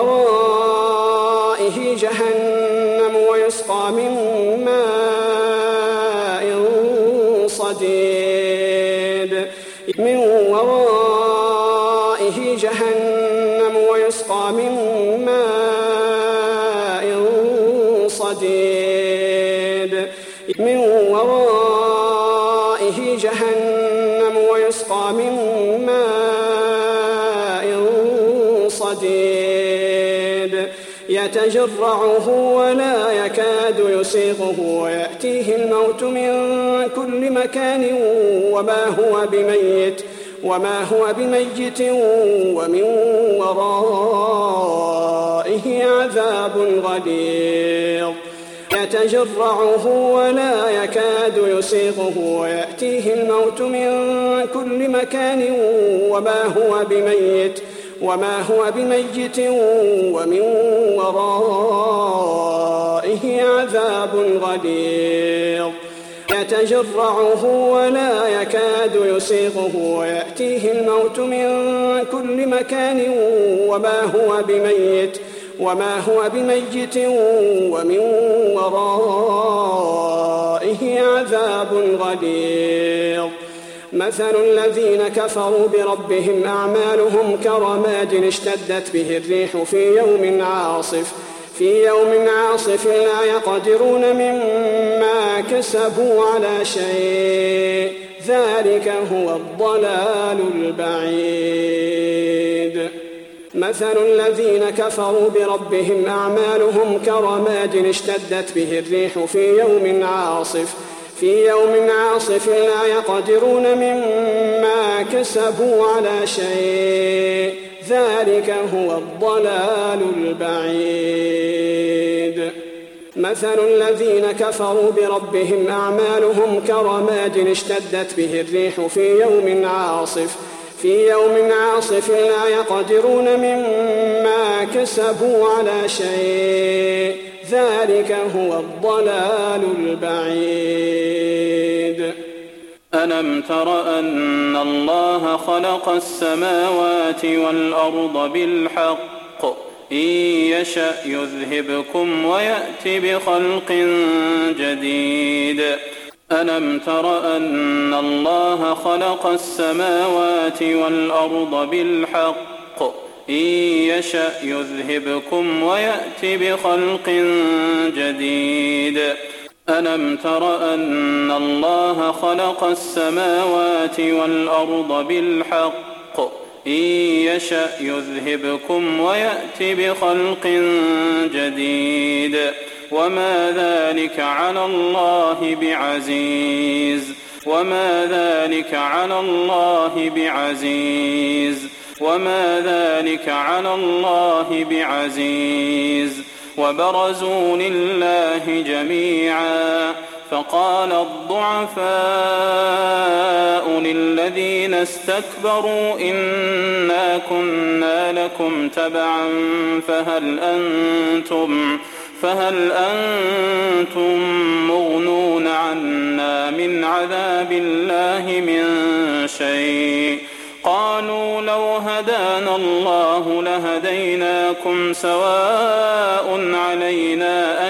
ورائه جهنم ويسقى من ماء صديد. من ورائه جهنم ويسقى من ماء من ماء صديد يتجرعه ولا يكاد يسيغه ويأتيه الموت من كل مكان وما هو بميت ومن ورائه عذاب غليظ يتجرعه ولا يكاد يسيغه ويأتيه الموت من كل مكان وما هو بميت ومن ورائه عذاب غليظ يتجرعه ولا يكاد يسيغه ويأتيه الموت من كل مكان وما هو بميت ومن ورائه عذاب غليظ مثل الذين كفروا بربهم أعمالهم كرماد اشتدت به الريح في يوم عاصف لا يقدرون مما كسبوا على شيء ذلك هو الضلال البعيد مثل الذين كفروا بربهم أعمالهم كرماد اشتدت به الريح في يوم عاصف لا يقدرون مما كسبوا على شيء ذلك هو الضلال البعيد مثل الذين كفروا بربهم أعمالهم كرماد اشتدت به الريح في يوم عاصف لا يقدرون مما كسبوا على شيء ذلك هو الضلال البعيد ألم تر أن الله خلق السماوات والأرض بالحق إن يشأ يذهبكم ويأت بخلق جديد ألم تر أن الله خلق السماوات والأرض بالحق إن يشأ يذهبكم ويأت بخلق جديد ألم تر أن الله خلق السماوات والأرض بالحق إن يشأ يذهبكم ويأت بخلق جديد وما ذلك على الله بعزيز وبرزوا لله جميعا فقال الضعفاء للذين استكبروا إنا كنا لكم تبعا فهل أنتم مغنون عنا من عذاب الله من شيء قالوا لو هدانا الله لهديناكم سواء علينا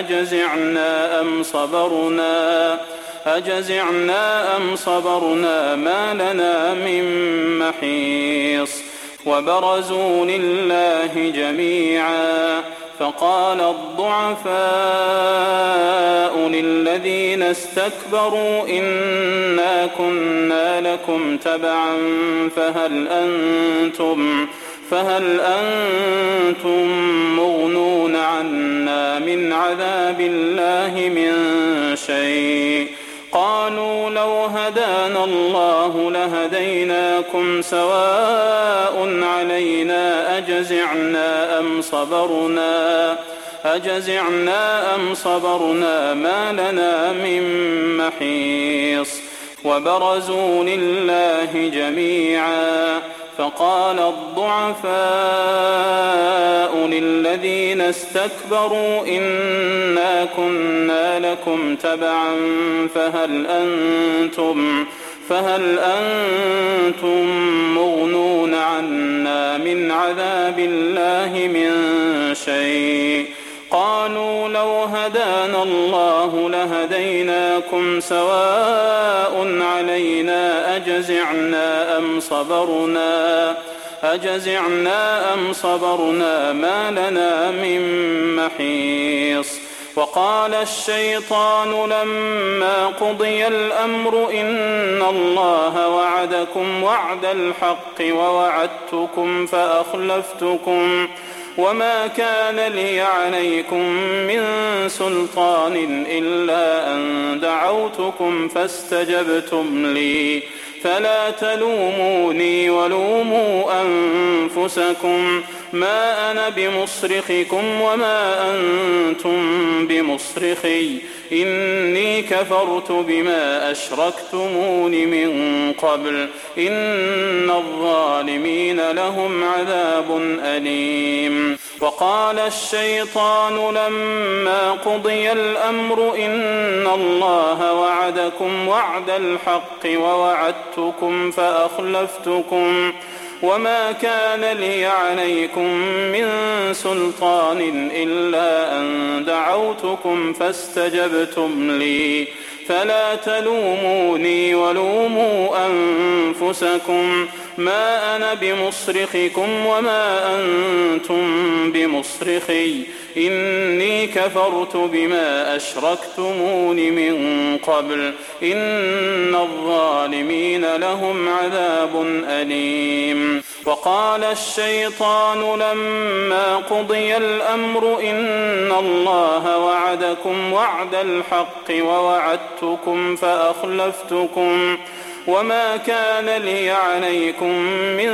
أجزعنا أم صبرنا ما لنا من محيص وبرزوا لله جميعا فقال الضعفاء للذين استكبروا إنا كنا لكم تبعا فهل أنتم مغنون عنا من عذاب الله من شيء قالوا لو هدانا الله لهديناكم سواء علينا أجزعنا أم صبرنا ما لنا من محيص وبرزوا لله جميعا فقال الضعفاء للذين استكبروا إنا كنا لكم تبعا فهل أنتم مغنون عنا من عذاب الله من شيء قالوا لو هدانا الله لهديناكم سواء علينا أجزعنا أم صبرنا ما لنا من محيص وقال الشيطان لما قضي الأمر إن الله وعدكم وعد الحق ووعدتكم فأخلفتكم وما كان لي عليكم من سلطان إلا أن دعوتكم فاستجبتم لي فلا تلوموني ولوموا أنفسكم ما أنا بمصرخكم وما أنتم بمصرخي إني كفرت بما أشركتمون من قبل إن الظالمين لهم عذاب أليم وقال الشيطان لما قضي الأمر إن الله وعدكم وعد الحق ووعدتكم فأخلفتكم وما كان لي عليكم من سلطان إلا أن دعوتكم فاستجبتم لي فلا تلوموني ولوموا أنفسكم ما أنا بمصرخكم وما أنتم بمصرخي إني كفرت بما أشركتمون من قبل إن الظالمين لهم عذاب أليم وقال الشيطان لما قضي الأمر إن الله وعدكم وعد الحق ووعدتكم فأخلفتكم وما كان لي عليكم من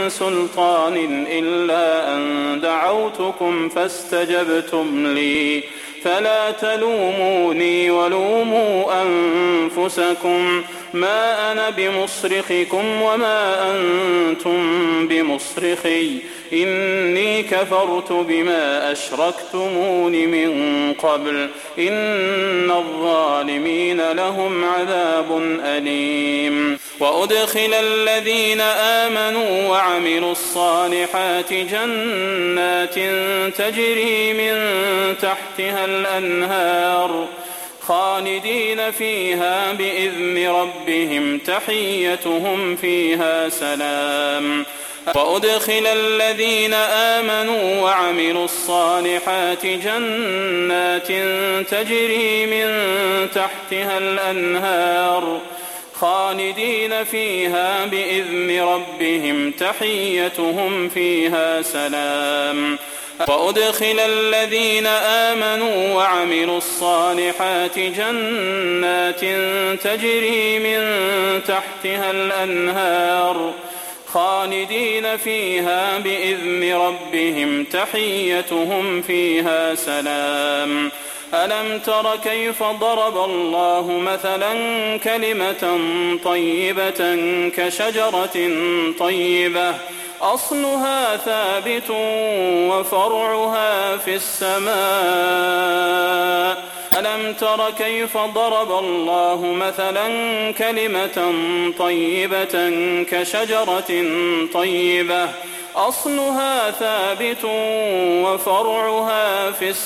سلطان إلا أن دعوتكم فاستجبتم لي فلا تلوموني ولوموا أنفسكم ما أنا بمصرخكم وما أنتم بمصرخي إني كفرت بما أشركتمون من قبل إن الظالمين لهم عذاب أليم وأدخل الذين آمنوا وعملوا الصالحات جنات تجري من تحتها الأنهار خالدين فيها بإذن ربهم تحيتهم فيها سلام وأدخل الذين آمنوا وعملوا الصالحات جنات تجري من تحتها الأنهار خالدين فيها بإذن ربهم تحيتهم فيها سلام وأدخل الذين آمنوا وعملوا الصالحات جنات تجري من تحتها الأنهار خالدين فيها بإذن ربهم تحيتهم فيها سلام ألم تر كيف ضرب الله مثلا كلمة طيبة كشجرة طيبة أصلها ثابت وفرعها في السماء ألم تر كيف ضرب الله مثلا كلمة طيبة كشجرة طيبة أصلها ثابت وفرعها في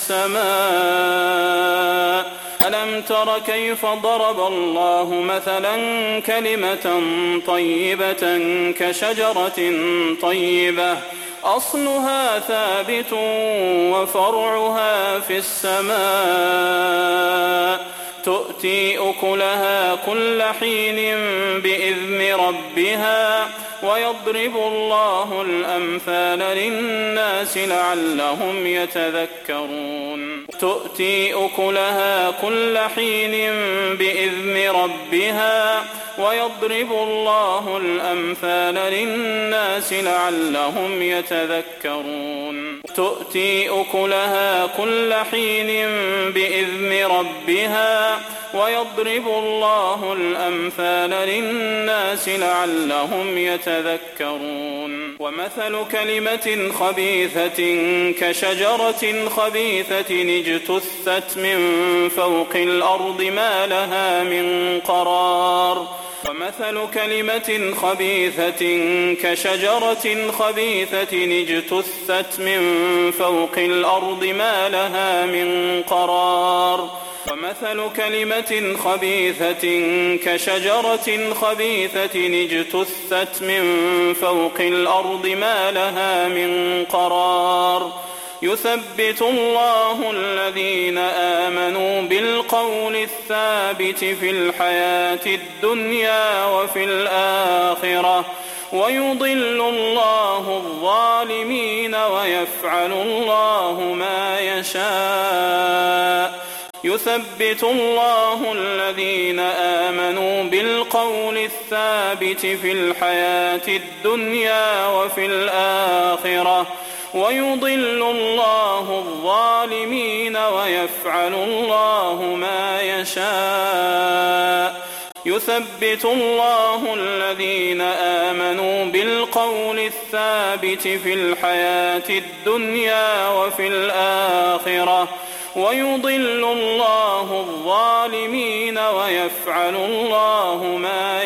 السماء ألم تر كيف ضرب الله مثلا كلمة طيبة كشجرة طيبة أصلها ثابت وفرعها في السماء تؤتي أكلها كل حين بإذن ربها ويضرب الله الأمثال للناس لعلهم يتذكرون تؤتي أكلها كل حين بإذن ربها ويضرب الله الأمثال للناس لعلهم يتذكرون تؤتي أكلها كل حين بإذن ربها ويضرب الله الأمثال للناس لعلهم يتذكرون ومثل كلمة خبيثة كشجرة خبيثة اجتثت من فوق الأرض ما لها من قرار ومثل كلمة خبيثة كشجرة خبيثة اجتثت من فوق الأرض ما لها من قرار ومثل كلمة خبيثة كشجرة خبيثة اجتثت من فوق الأرض ما لها من قرار يثبت الله الذين آمنوا بالقول الثابت في الحياة الدنيا وفي الآخرة ويضل الله الظالمين ويفعل الله ما يشاء. يثبت الله الذين آمنوا بالقول الثابت في الحياة الدنيا وفي الآخرة ويضل الله الظالمين ويفعل الله ما يشاء. يثبت الله الذين آمنوا بالقول الثابت في الحياة الدنيا وفي الآخرة ويضل الله الظالمين ويفعل الله ما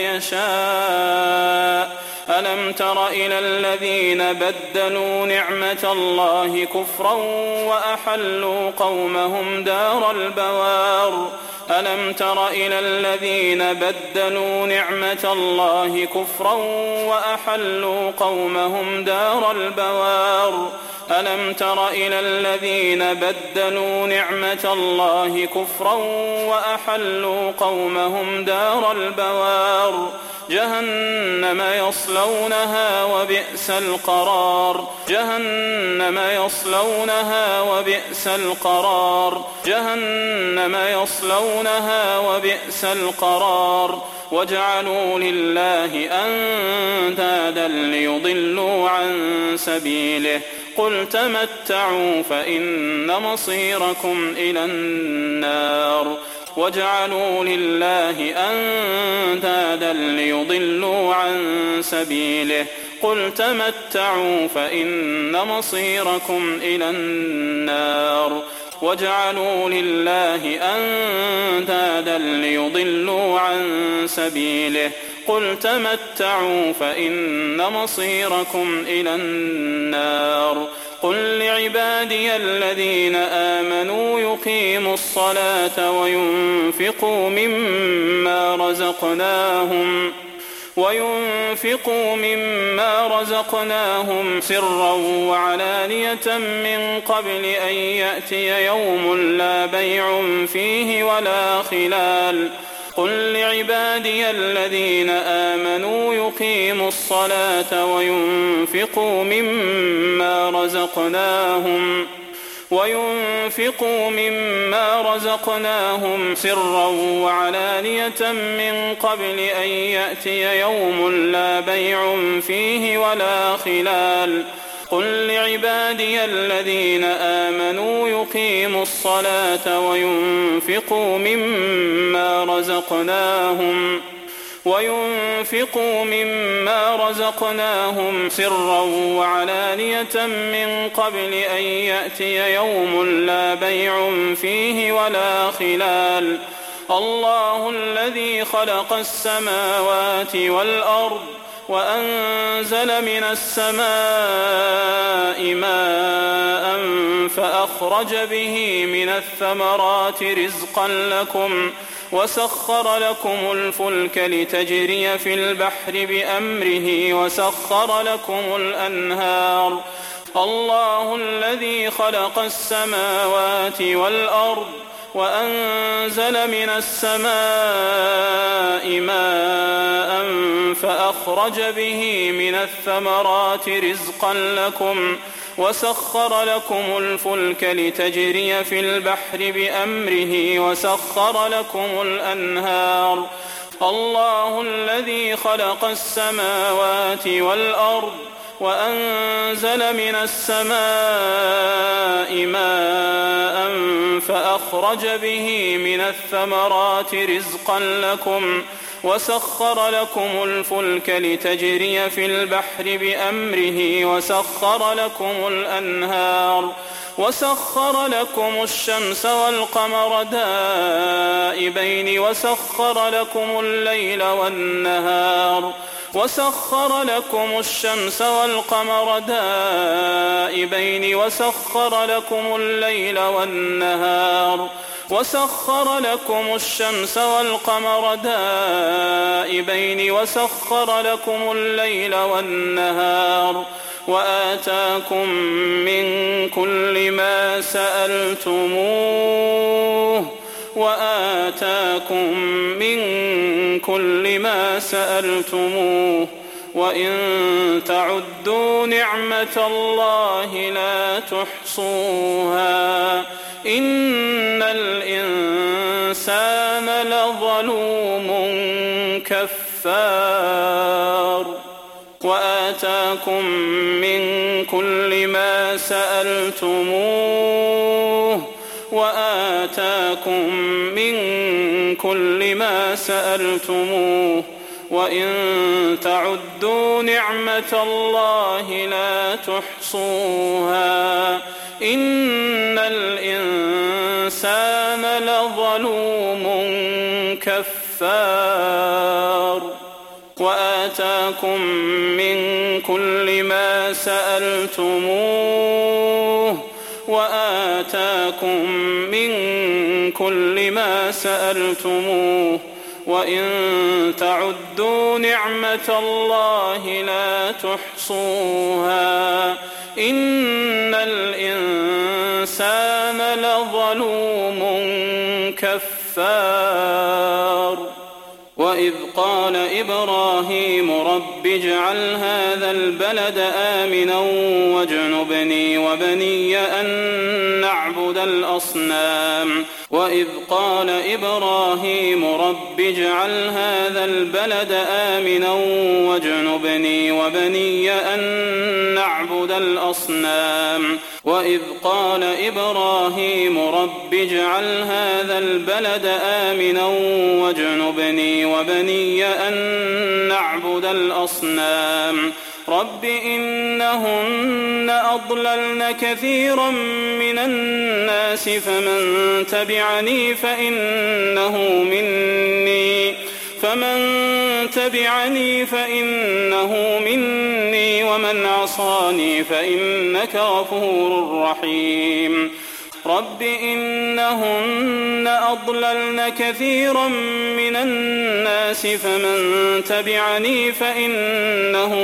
يشاء. ألم تر إلى الذين بدلوا نعمة الله كفرا وأحلوا قومهم دار البوار ألم تر إلى الذين بدلوا نعمة الله كفرا وأحلوا قومهم دار البوار ألم تر إلى الذين بدلوا نعمة الله كفرا وأحلوا قومهم دار البوار جهنم يصلونها وبئس القرار جهنم يصلونها وبئس القرار جهنم يصلونها وبئس القرار وجعلوا لله أندادا ليضلوا عن سبيله قل تمتعوا فإن مصيركم إلى النار وجعلوا لله أندادا ليضلوا عن سبيله قل تمتعوا فإن مصيركم إلى النار وجعلوا لله أندادا ليضلوا عن سبيله قل تمتعوا فإن مصيركم إلى النار قل لعبادي الذين آمنوا يقيموا الصلاة وينفقوا مما رزقناهم سرا وعلانية من قبل أن يأتي يوم لا بيع فيه ولا خلال قل لعبادي الذين آمنوا يقيموا الصلاة وينفقوا مما رزقناهم سرا وعلانية من قبل أن يأتي يوم لا بيع فيه ولا خلال قل لعبادي الذين آمنوا يقيموا الصلاة وينفقوا مما رزقناهم سرا وعلانية من قبل أن يأتي يوم لا بيع فيه ولا خلال الله الذي خلق السماوات والأرض وأنزل من السماء ماء فأخرج به من الثمرات رزقا لكم وسخر لكم الفلك لتجري في البحر بأمره وسخر لكم الأنهار الله الذي خلق السماوات والأرض وأنزل من السماء ماء فأخرج به من الثمرات رزقا لكم وسخر لكم الفلك لتجري في البحر بأمره وسخر لكم الأنهار الله الذي خلق السماوات والأرض وأنزل من السماء ماء فأخرج به من الثمرات رزقا لكم وسخر لكم الفلك لتجري في البحر بأمره وسخر لكم الأنهار وسخر لكم الشمس والقمر دائبين وسخر لكم الليل والنهار وسخر لكم الشمس والقمر دائبين وسخر لكم الليل والنهار وسخر لكم الشمس والقمر دائبين وسخر لكم الليل والنهار وآتاكم من كل ما سألتموه وإن تعدوا نعمة الله لا تحصوها إن الإنسان لظلوم كفار وآتاكم من كل ما سألتموه وإن تعدوا نعمة الله لا تحصوها إن الإنسان لظلوم كفار وآتاكم من كل ما سألتموه وإن تعدوا نعمة الله لا تحصوها إن الإنسان لظلوم كفار وإذ قال إبراهيم رب اجعل هذا البلد آمنا واجنبني وبني أن نعبد الأصنام وإذ قال إبراهيم رب اجعل هذا البلد آمنا واجنبني وبني أن نعبد الأصنام وإذ قال إبراهيم رب اجعل هذا البلد آمنا واجنبني وبني أن نعبد الأصنام رب إنهن أضللن كثيرا من الناس فمن تبعني فإنه مني ومن عصاني فإنك غفور رحيم رب إنهن أضللن كثيرا من الناس فمن تبعني فإنه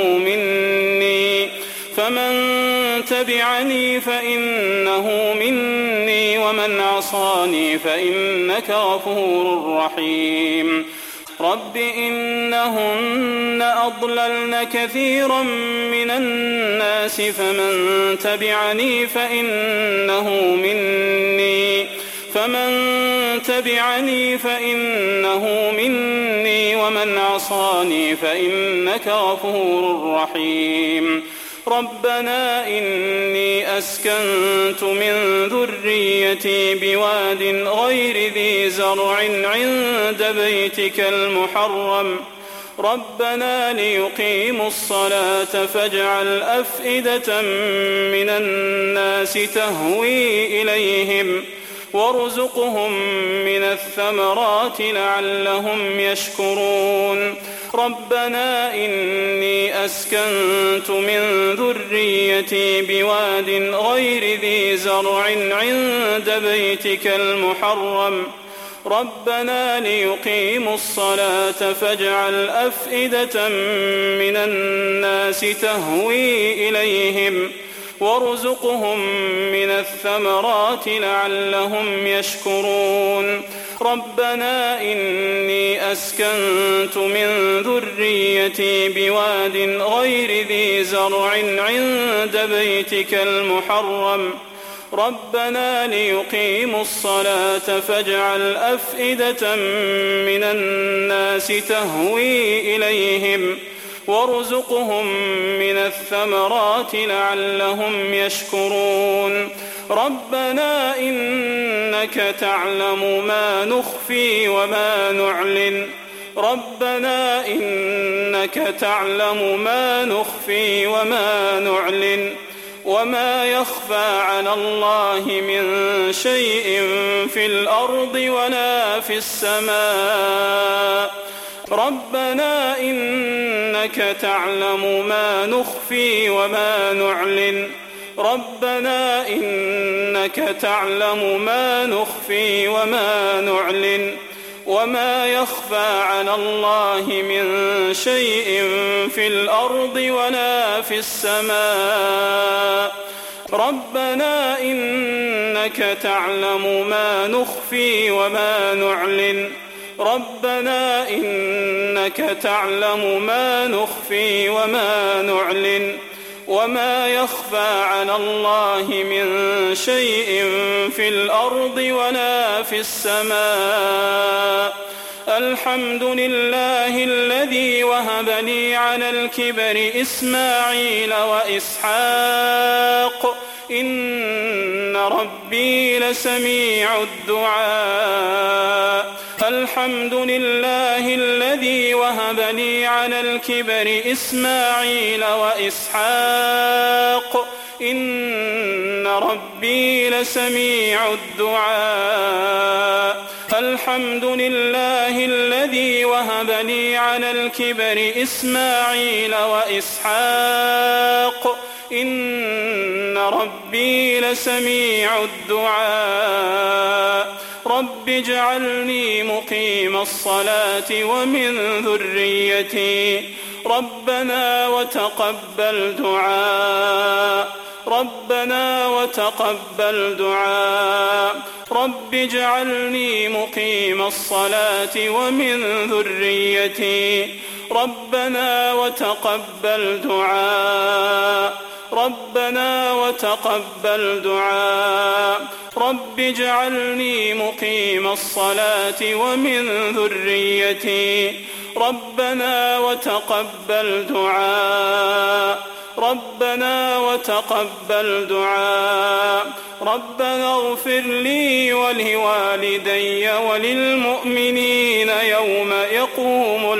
مني ومن عصاني فإنك غفور رحيم رب إنهن أضللن كثيرا من الناس فمن تبعني فإنه مني ومن عصاني فإنك غفور رحيم ربنا إني أسكنت من ذريتي بواد غير ذي زرع عند بيتك المحرم ربنا ليقيموا الصلاة فاجعل أفئدة من الناس تهوي إليهم وارزقهم من الثمرات لعلهم يشكرون ربنا إني أسكنت من ذريتي بواد غير ذي زرع عند بيتك المحرم ربنا ليقيموا الصلاة فاجعل أفئدة من الناس تهوي إليهم وارزقهم من الثمرات لعلهم يشكرون ربنا إني أسكنت من ذريتي بواد غير ذي زرع عند بيتك المحرم ربنا ليقيموا الصلاة فاجعل أفئدة من الناس تهوي إليهم وارزقهم من الثمرات لعلهم يشكرون ربنا إنك تعلم ما نخفي وما نعلن وما يخفى على الله من شيء في الأرض ولا في السماء ربنا إنك تعلم ما نخفي وما نعلن وما يخفى على الله من شيء في الأرض ولا في السماء ربنا إنك تعلم ما نخفي وما نعلن ربنا إنك تعلم ما نخفي وما نعلن وما يخفى على الله من شيء في الأرض ولا في السماء الحمد لله الذي وهب لي على الكبر إسماعيل وإسحاق إن ربي لسميع الدعاء الحمد لله الذي وهب لي على الكبر إسماعيل وإسحاق إن ربي لسميع الدعاء الحمد لله الذي وهب لي على الكبر إسماعيل وإسحاق إن ربي لسميع الدعاء رب اجعلني مقيم الصلاة ومن ذريتي ربنا وتقبل دعاء ربنا وتقبل دعاء رب اجعلني مقيم الصلاة ومن ذريتي ربنا وتقبل دعاء ربنا وتقبل دعاء رب اجعلني مقيم الصلاة ومن ذريتي ربنا وتقبل دعاء ربنا وتقبل دعاء ربنا اغفر لي ولوالدي وللمؤمنين يوم يقوم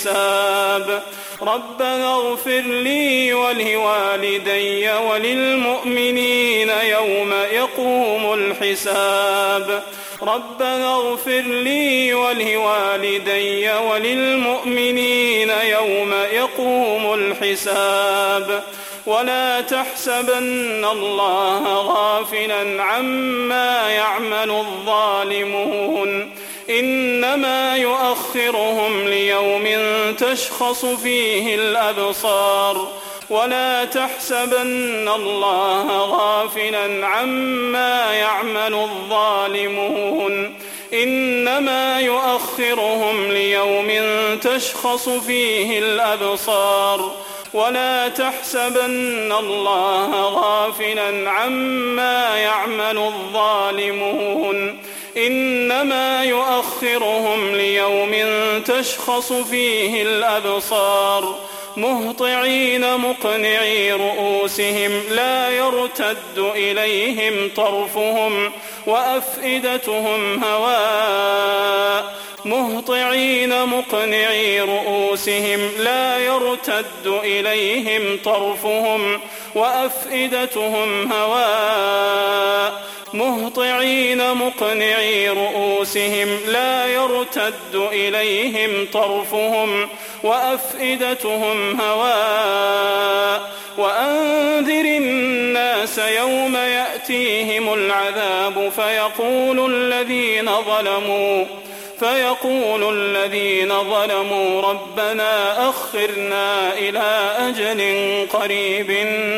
الحساب ربنا اغفر لي ولوالدي وللمؤمنين يوم يقوم الحساب ربنا اغفر لي ولوالدي وللمؤمنين يوم يقوم الحساب ولا تحسبن الله غافلا عما يعمل الظالمون إنما يؤخرهم ليوم تشخص فيه الأبصار ولا تحسبن الله غافلا عما يعمل الظالمون إنما يؤخرهم ليوم تشخص فيه الأبصار ولا تحسبن الله غافلا عما يعمل الظالمون إنما يؤخرهم ليوم تشخص فيه الأبصار مهطعين مقنعي رؤوسهم لا يرتد إليهم طرفهم وأفئدتهم هواء مهطعين مقنعي رؤوسهم لا يرتد إليهم طرفهم وأفئدتهم هواء مهطعين مقنعي رؤوسهم لا يرتد إليهم طرفهم وأفئدتهم هواء وأنذر الناس يوم يأتيهم العذاب فيقول الذين ظلموا ربنا أخرنا إلى أجل قريب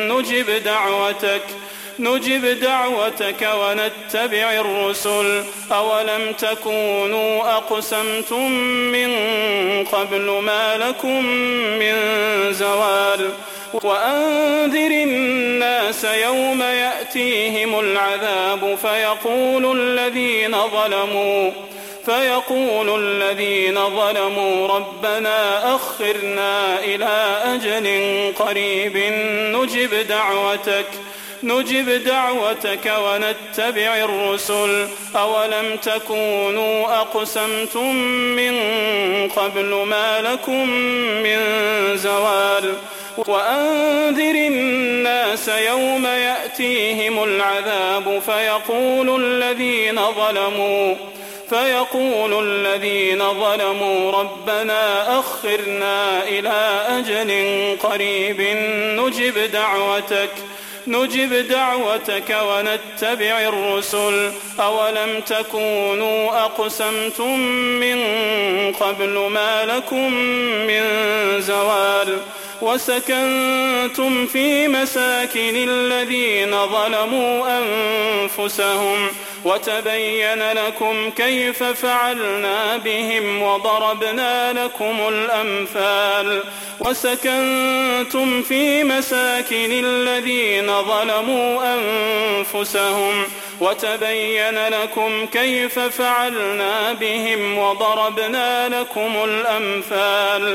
نجب دعوتك ونتبع الرسل أولم تكونوا أقسمتم من قبل ما لكم من زوال وأنذر الناس يوم يأتيهم العذاب فيقول الذين ظلموا ربنا أخرنا إلى أجل قريب نجب دعوتك ونتبع الرسل أولم تكونوا أقسمتم من قبل ما لكم من زوال وأنذر الناس يوم يأتيهم العذاب فيقول الذين ظلموا ربنا أخرنا إلى أجل قريب نجب دعوتك ونتبع الرسل أولم تكونوا أقسمتم من قبل ما لكم من زوال وسكنتم في مساكن الذين ظلموا أنفسهم وتبين لكم كيف فعلنا بهم وضربنا لكم الأمثال وسكنتم في مساكن الذين ظلموا أنفسهم وتبين لكم كيف فعلنا بهم وضربنا لكم الأمثال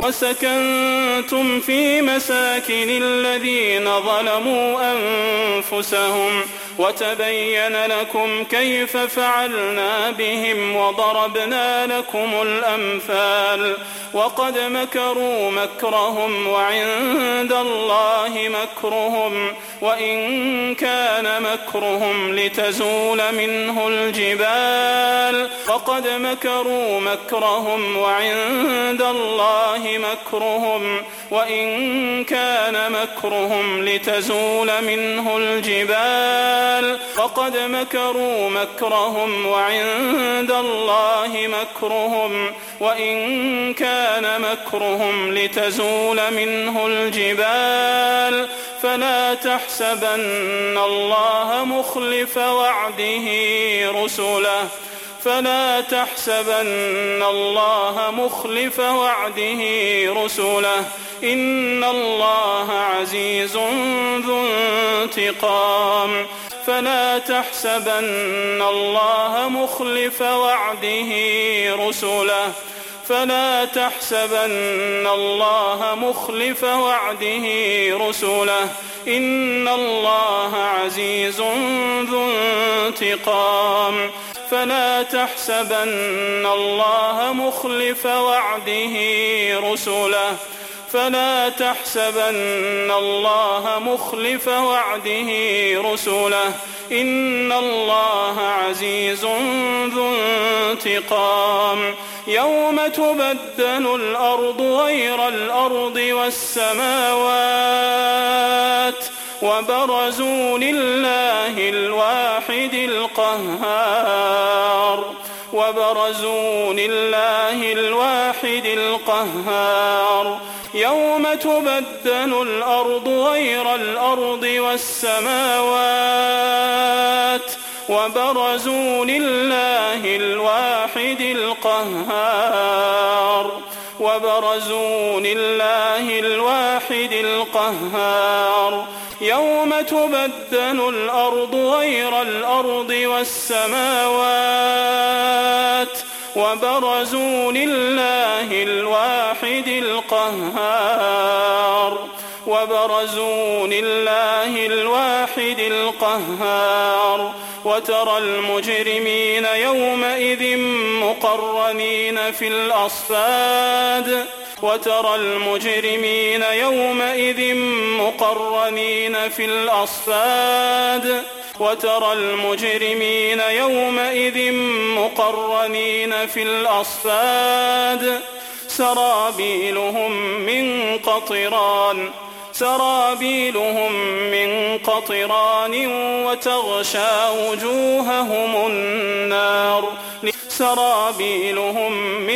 وسكنتم في مساكن الذين ظلموا أنفسهم وتبين لكم كيف فعلنا بهم وضربنا لكم الأمثال وقد مكروا مكرهم وعند الله مكرهم وإن كان مكرهم لتزول منه الجبال وقد مكروا مكرهم وعند الله مكرهم وإن كان مكرهم لتزول منه الجبال وقد مكروا مكرهم وعند الله مكرهم وإن كان مكرهم لتزول منه الجبال فلا تحسبن الله مخلف وعده رسله فلا تحسبن الله مخلف وعده رسله إن الله عزيز ذو انتقام فلا تحسبن الله مخلف وعده رسله فلا تحسبن الله مخلف وعده رسله إن الله عزيز ذو انتقام فلا تحسبن الله مخلف وعده رسله فلا تحسبن الله مخلف وعده رسله إن الله عزيز ذو انتقام يوم تبدل الأرض غير الأرض والسماوات وبرزوا لله الواحد القهار وبرزوا لله الواحد القهار يوم تبدل الأرض غير الأرض والسماوات وبرزوا لله الواحد القهار وبرزوا لله الواحد القهار يوم تبدل الأرض غير الأرض والسماوات وبرزوا لله الواحد القهار وبرزوا لله الواحد القهار وترى المجرمين يومئذ مقرنين في الأصفاد وترى المجرمين يومئذ مقرنين في الأصفاد وترى المجرمين يومئذ مقرنين في الأصفاد سرابيلهم من قطران وتغشى وجوههم النار سرابيلهم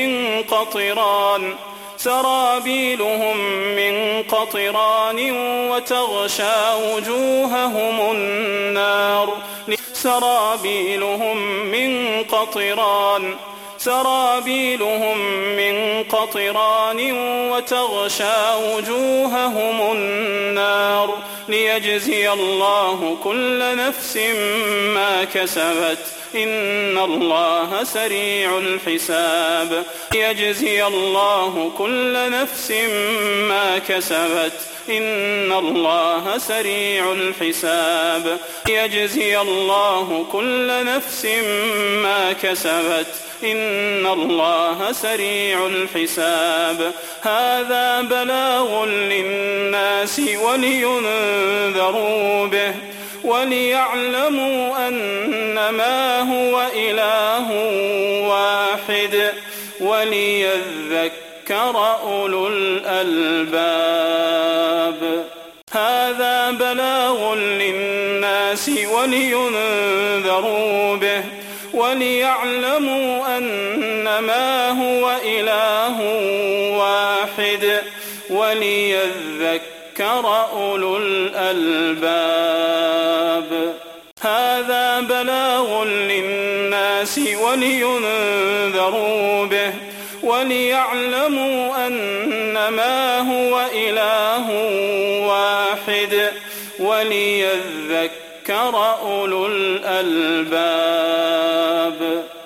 من قطران وتغشى وجوههم النار سرابيلهم من قطران وتغشى وجوههم النار ليجزي الله كل نفس ما كسبت إن الله سريع الحساب ليجزي الله كل نفس ما كسبت إن الله سريع الحساب ليجزي الله كل نفس ما كسبت إن الله سريع الحساب هذا بلاغ للناس ولينذروا به وليعلموا أنما هو إله واحد وليذكر أولو الألباب هذا بلاغ للناس ولينذروا به وليعلموا أنما هو إله واحد وليذكر أولو الألباب. هذا بلاغ للناس ولينذروا به وليعلموا أنما هو إله واحد وليذكر أولو الألباب.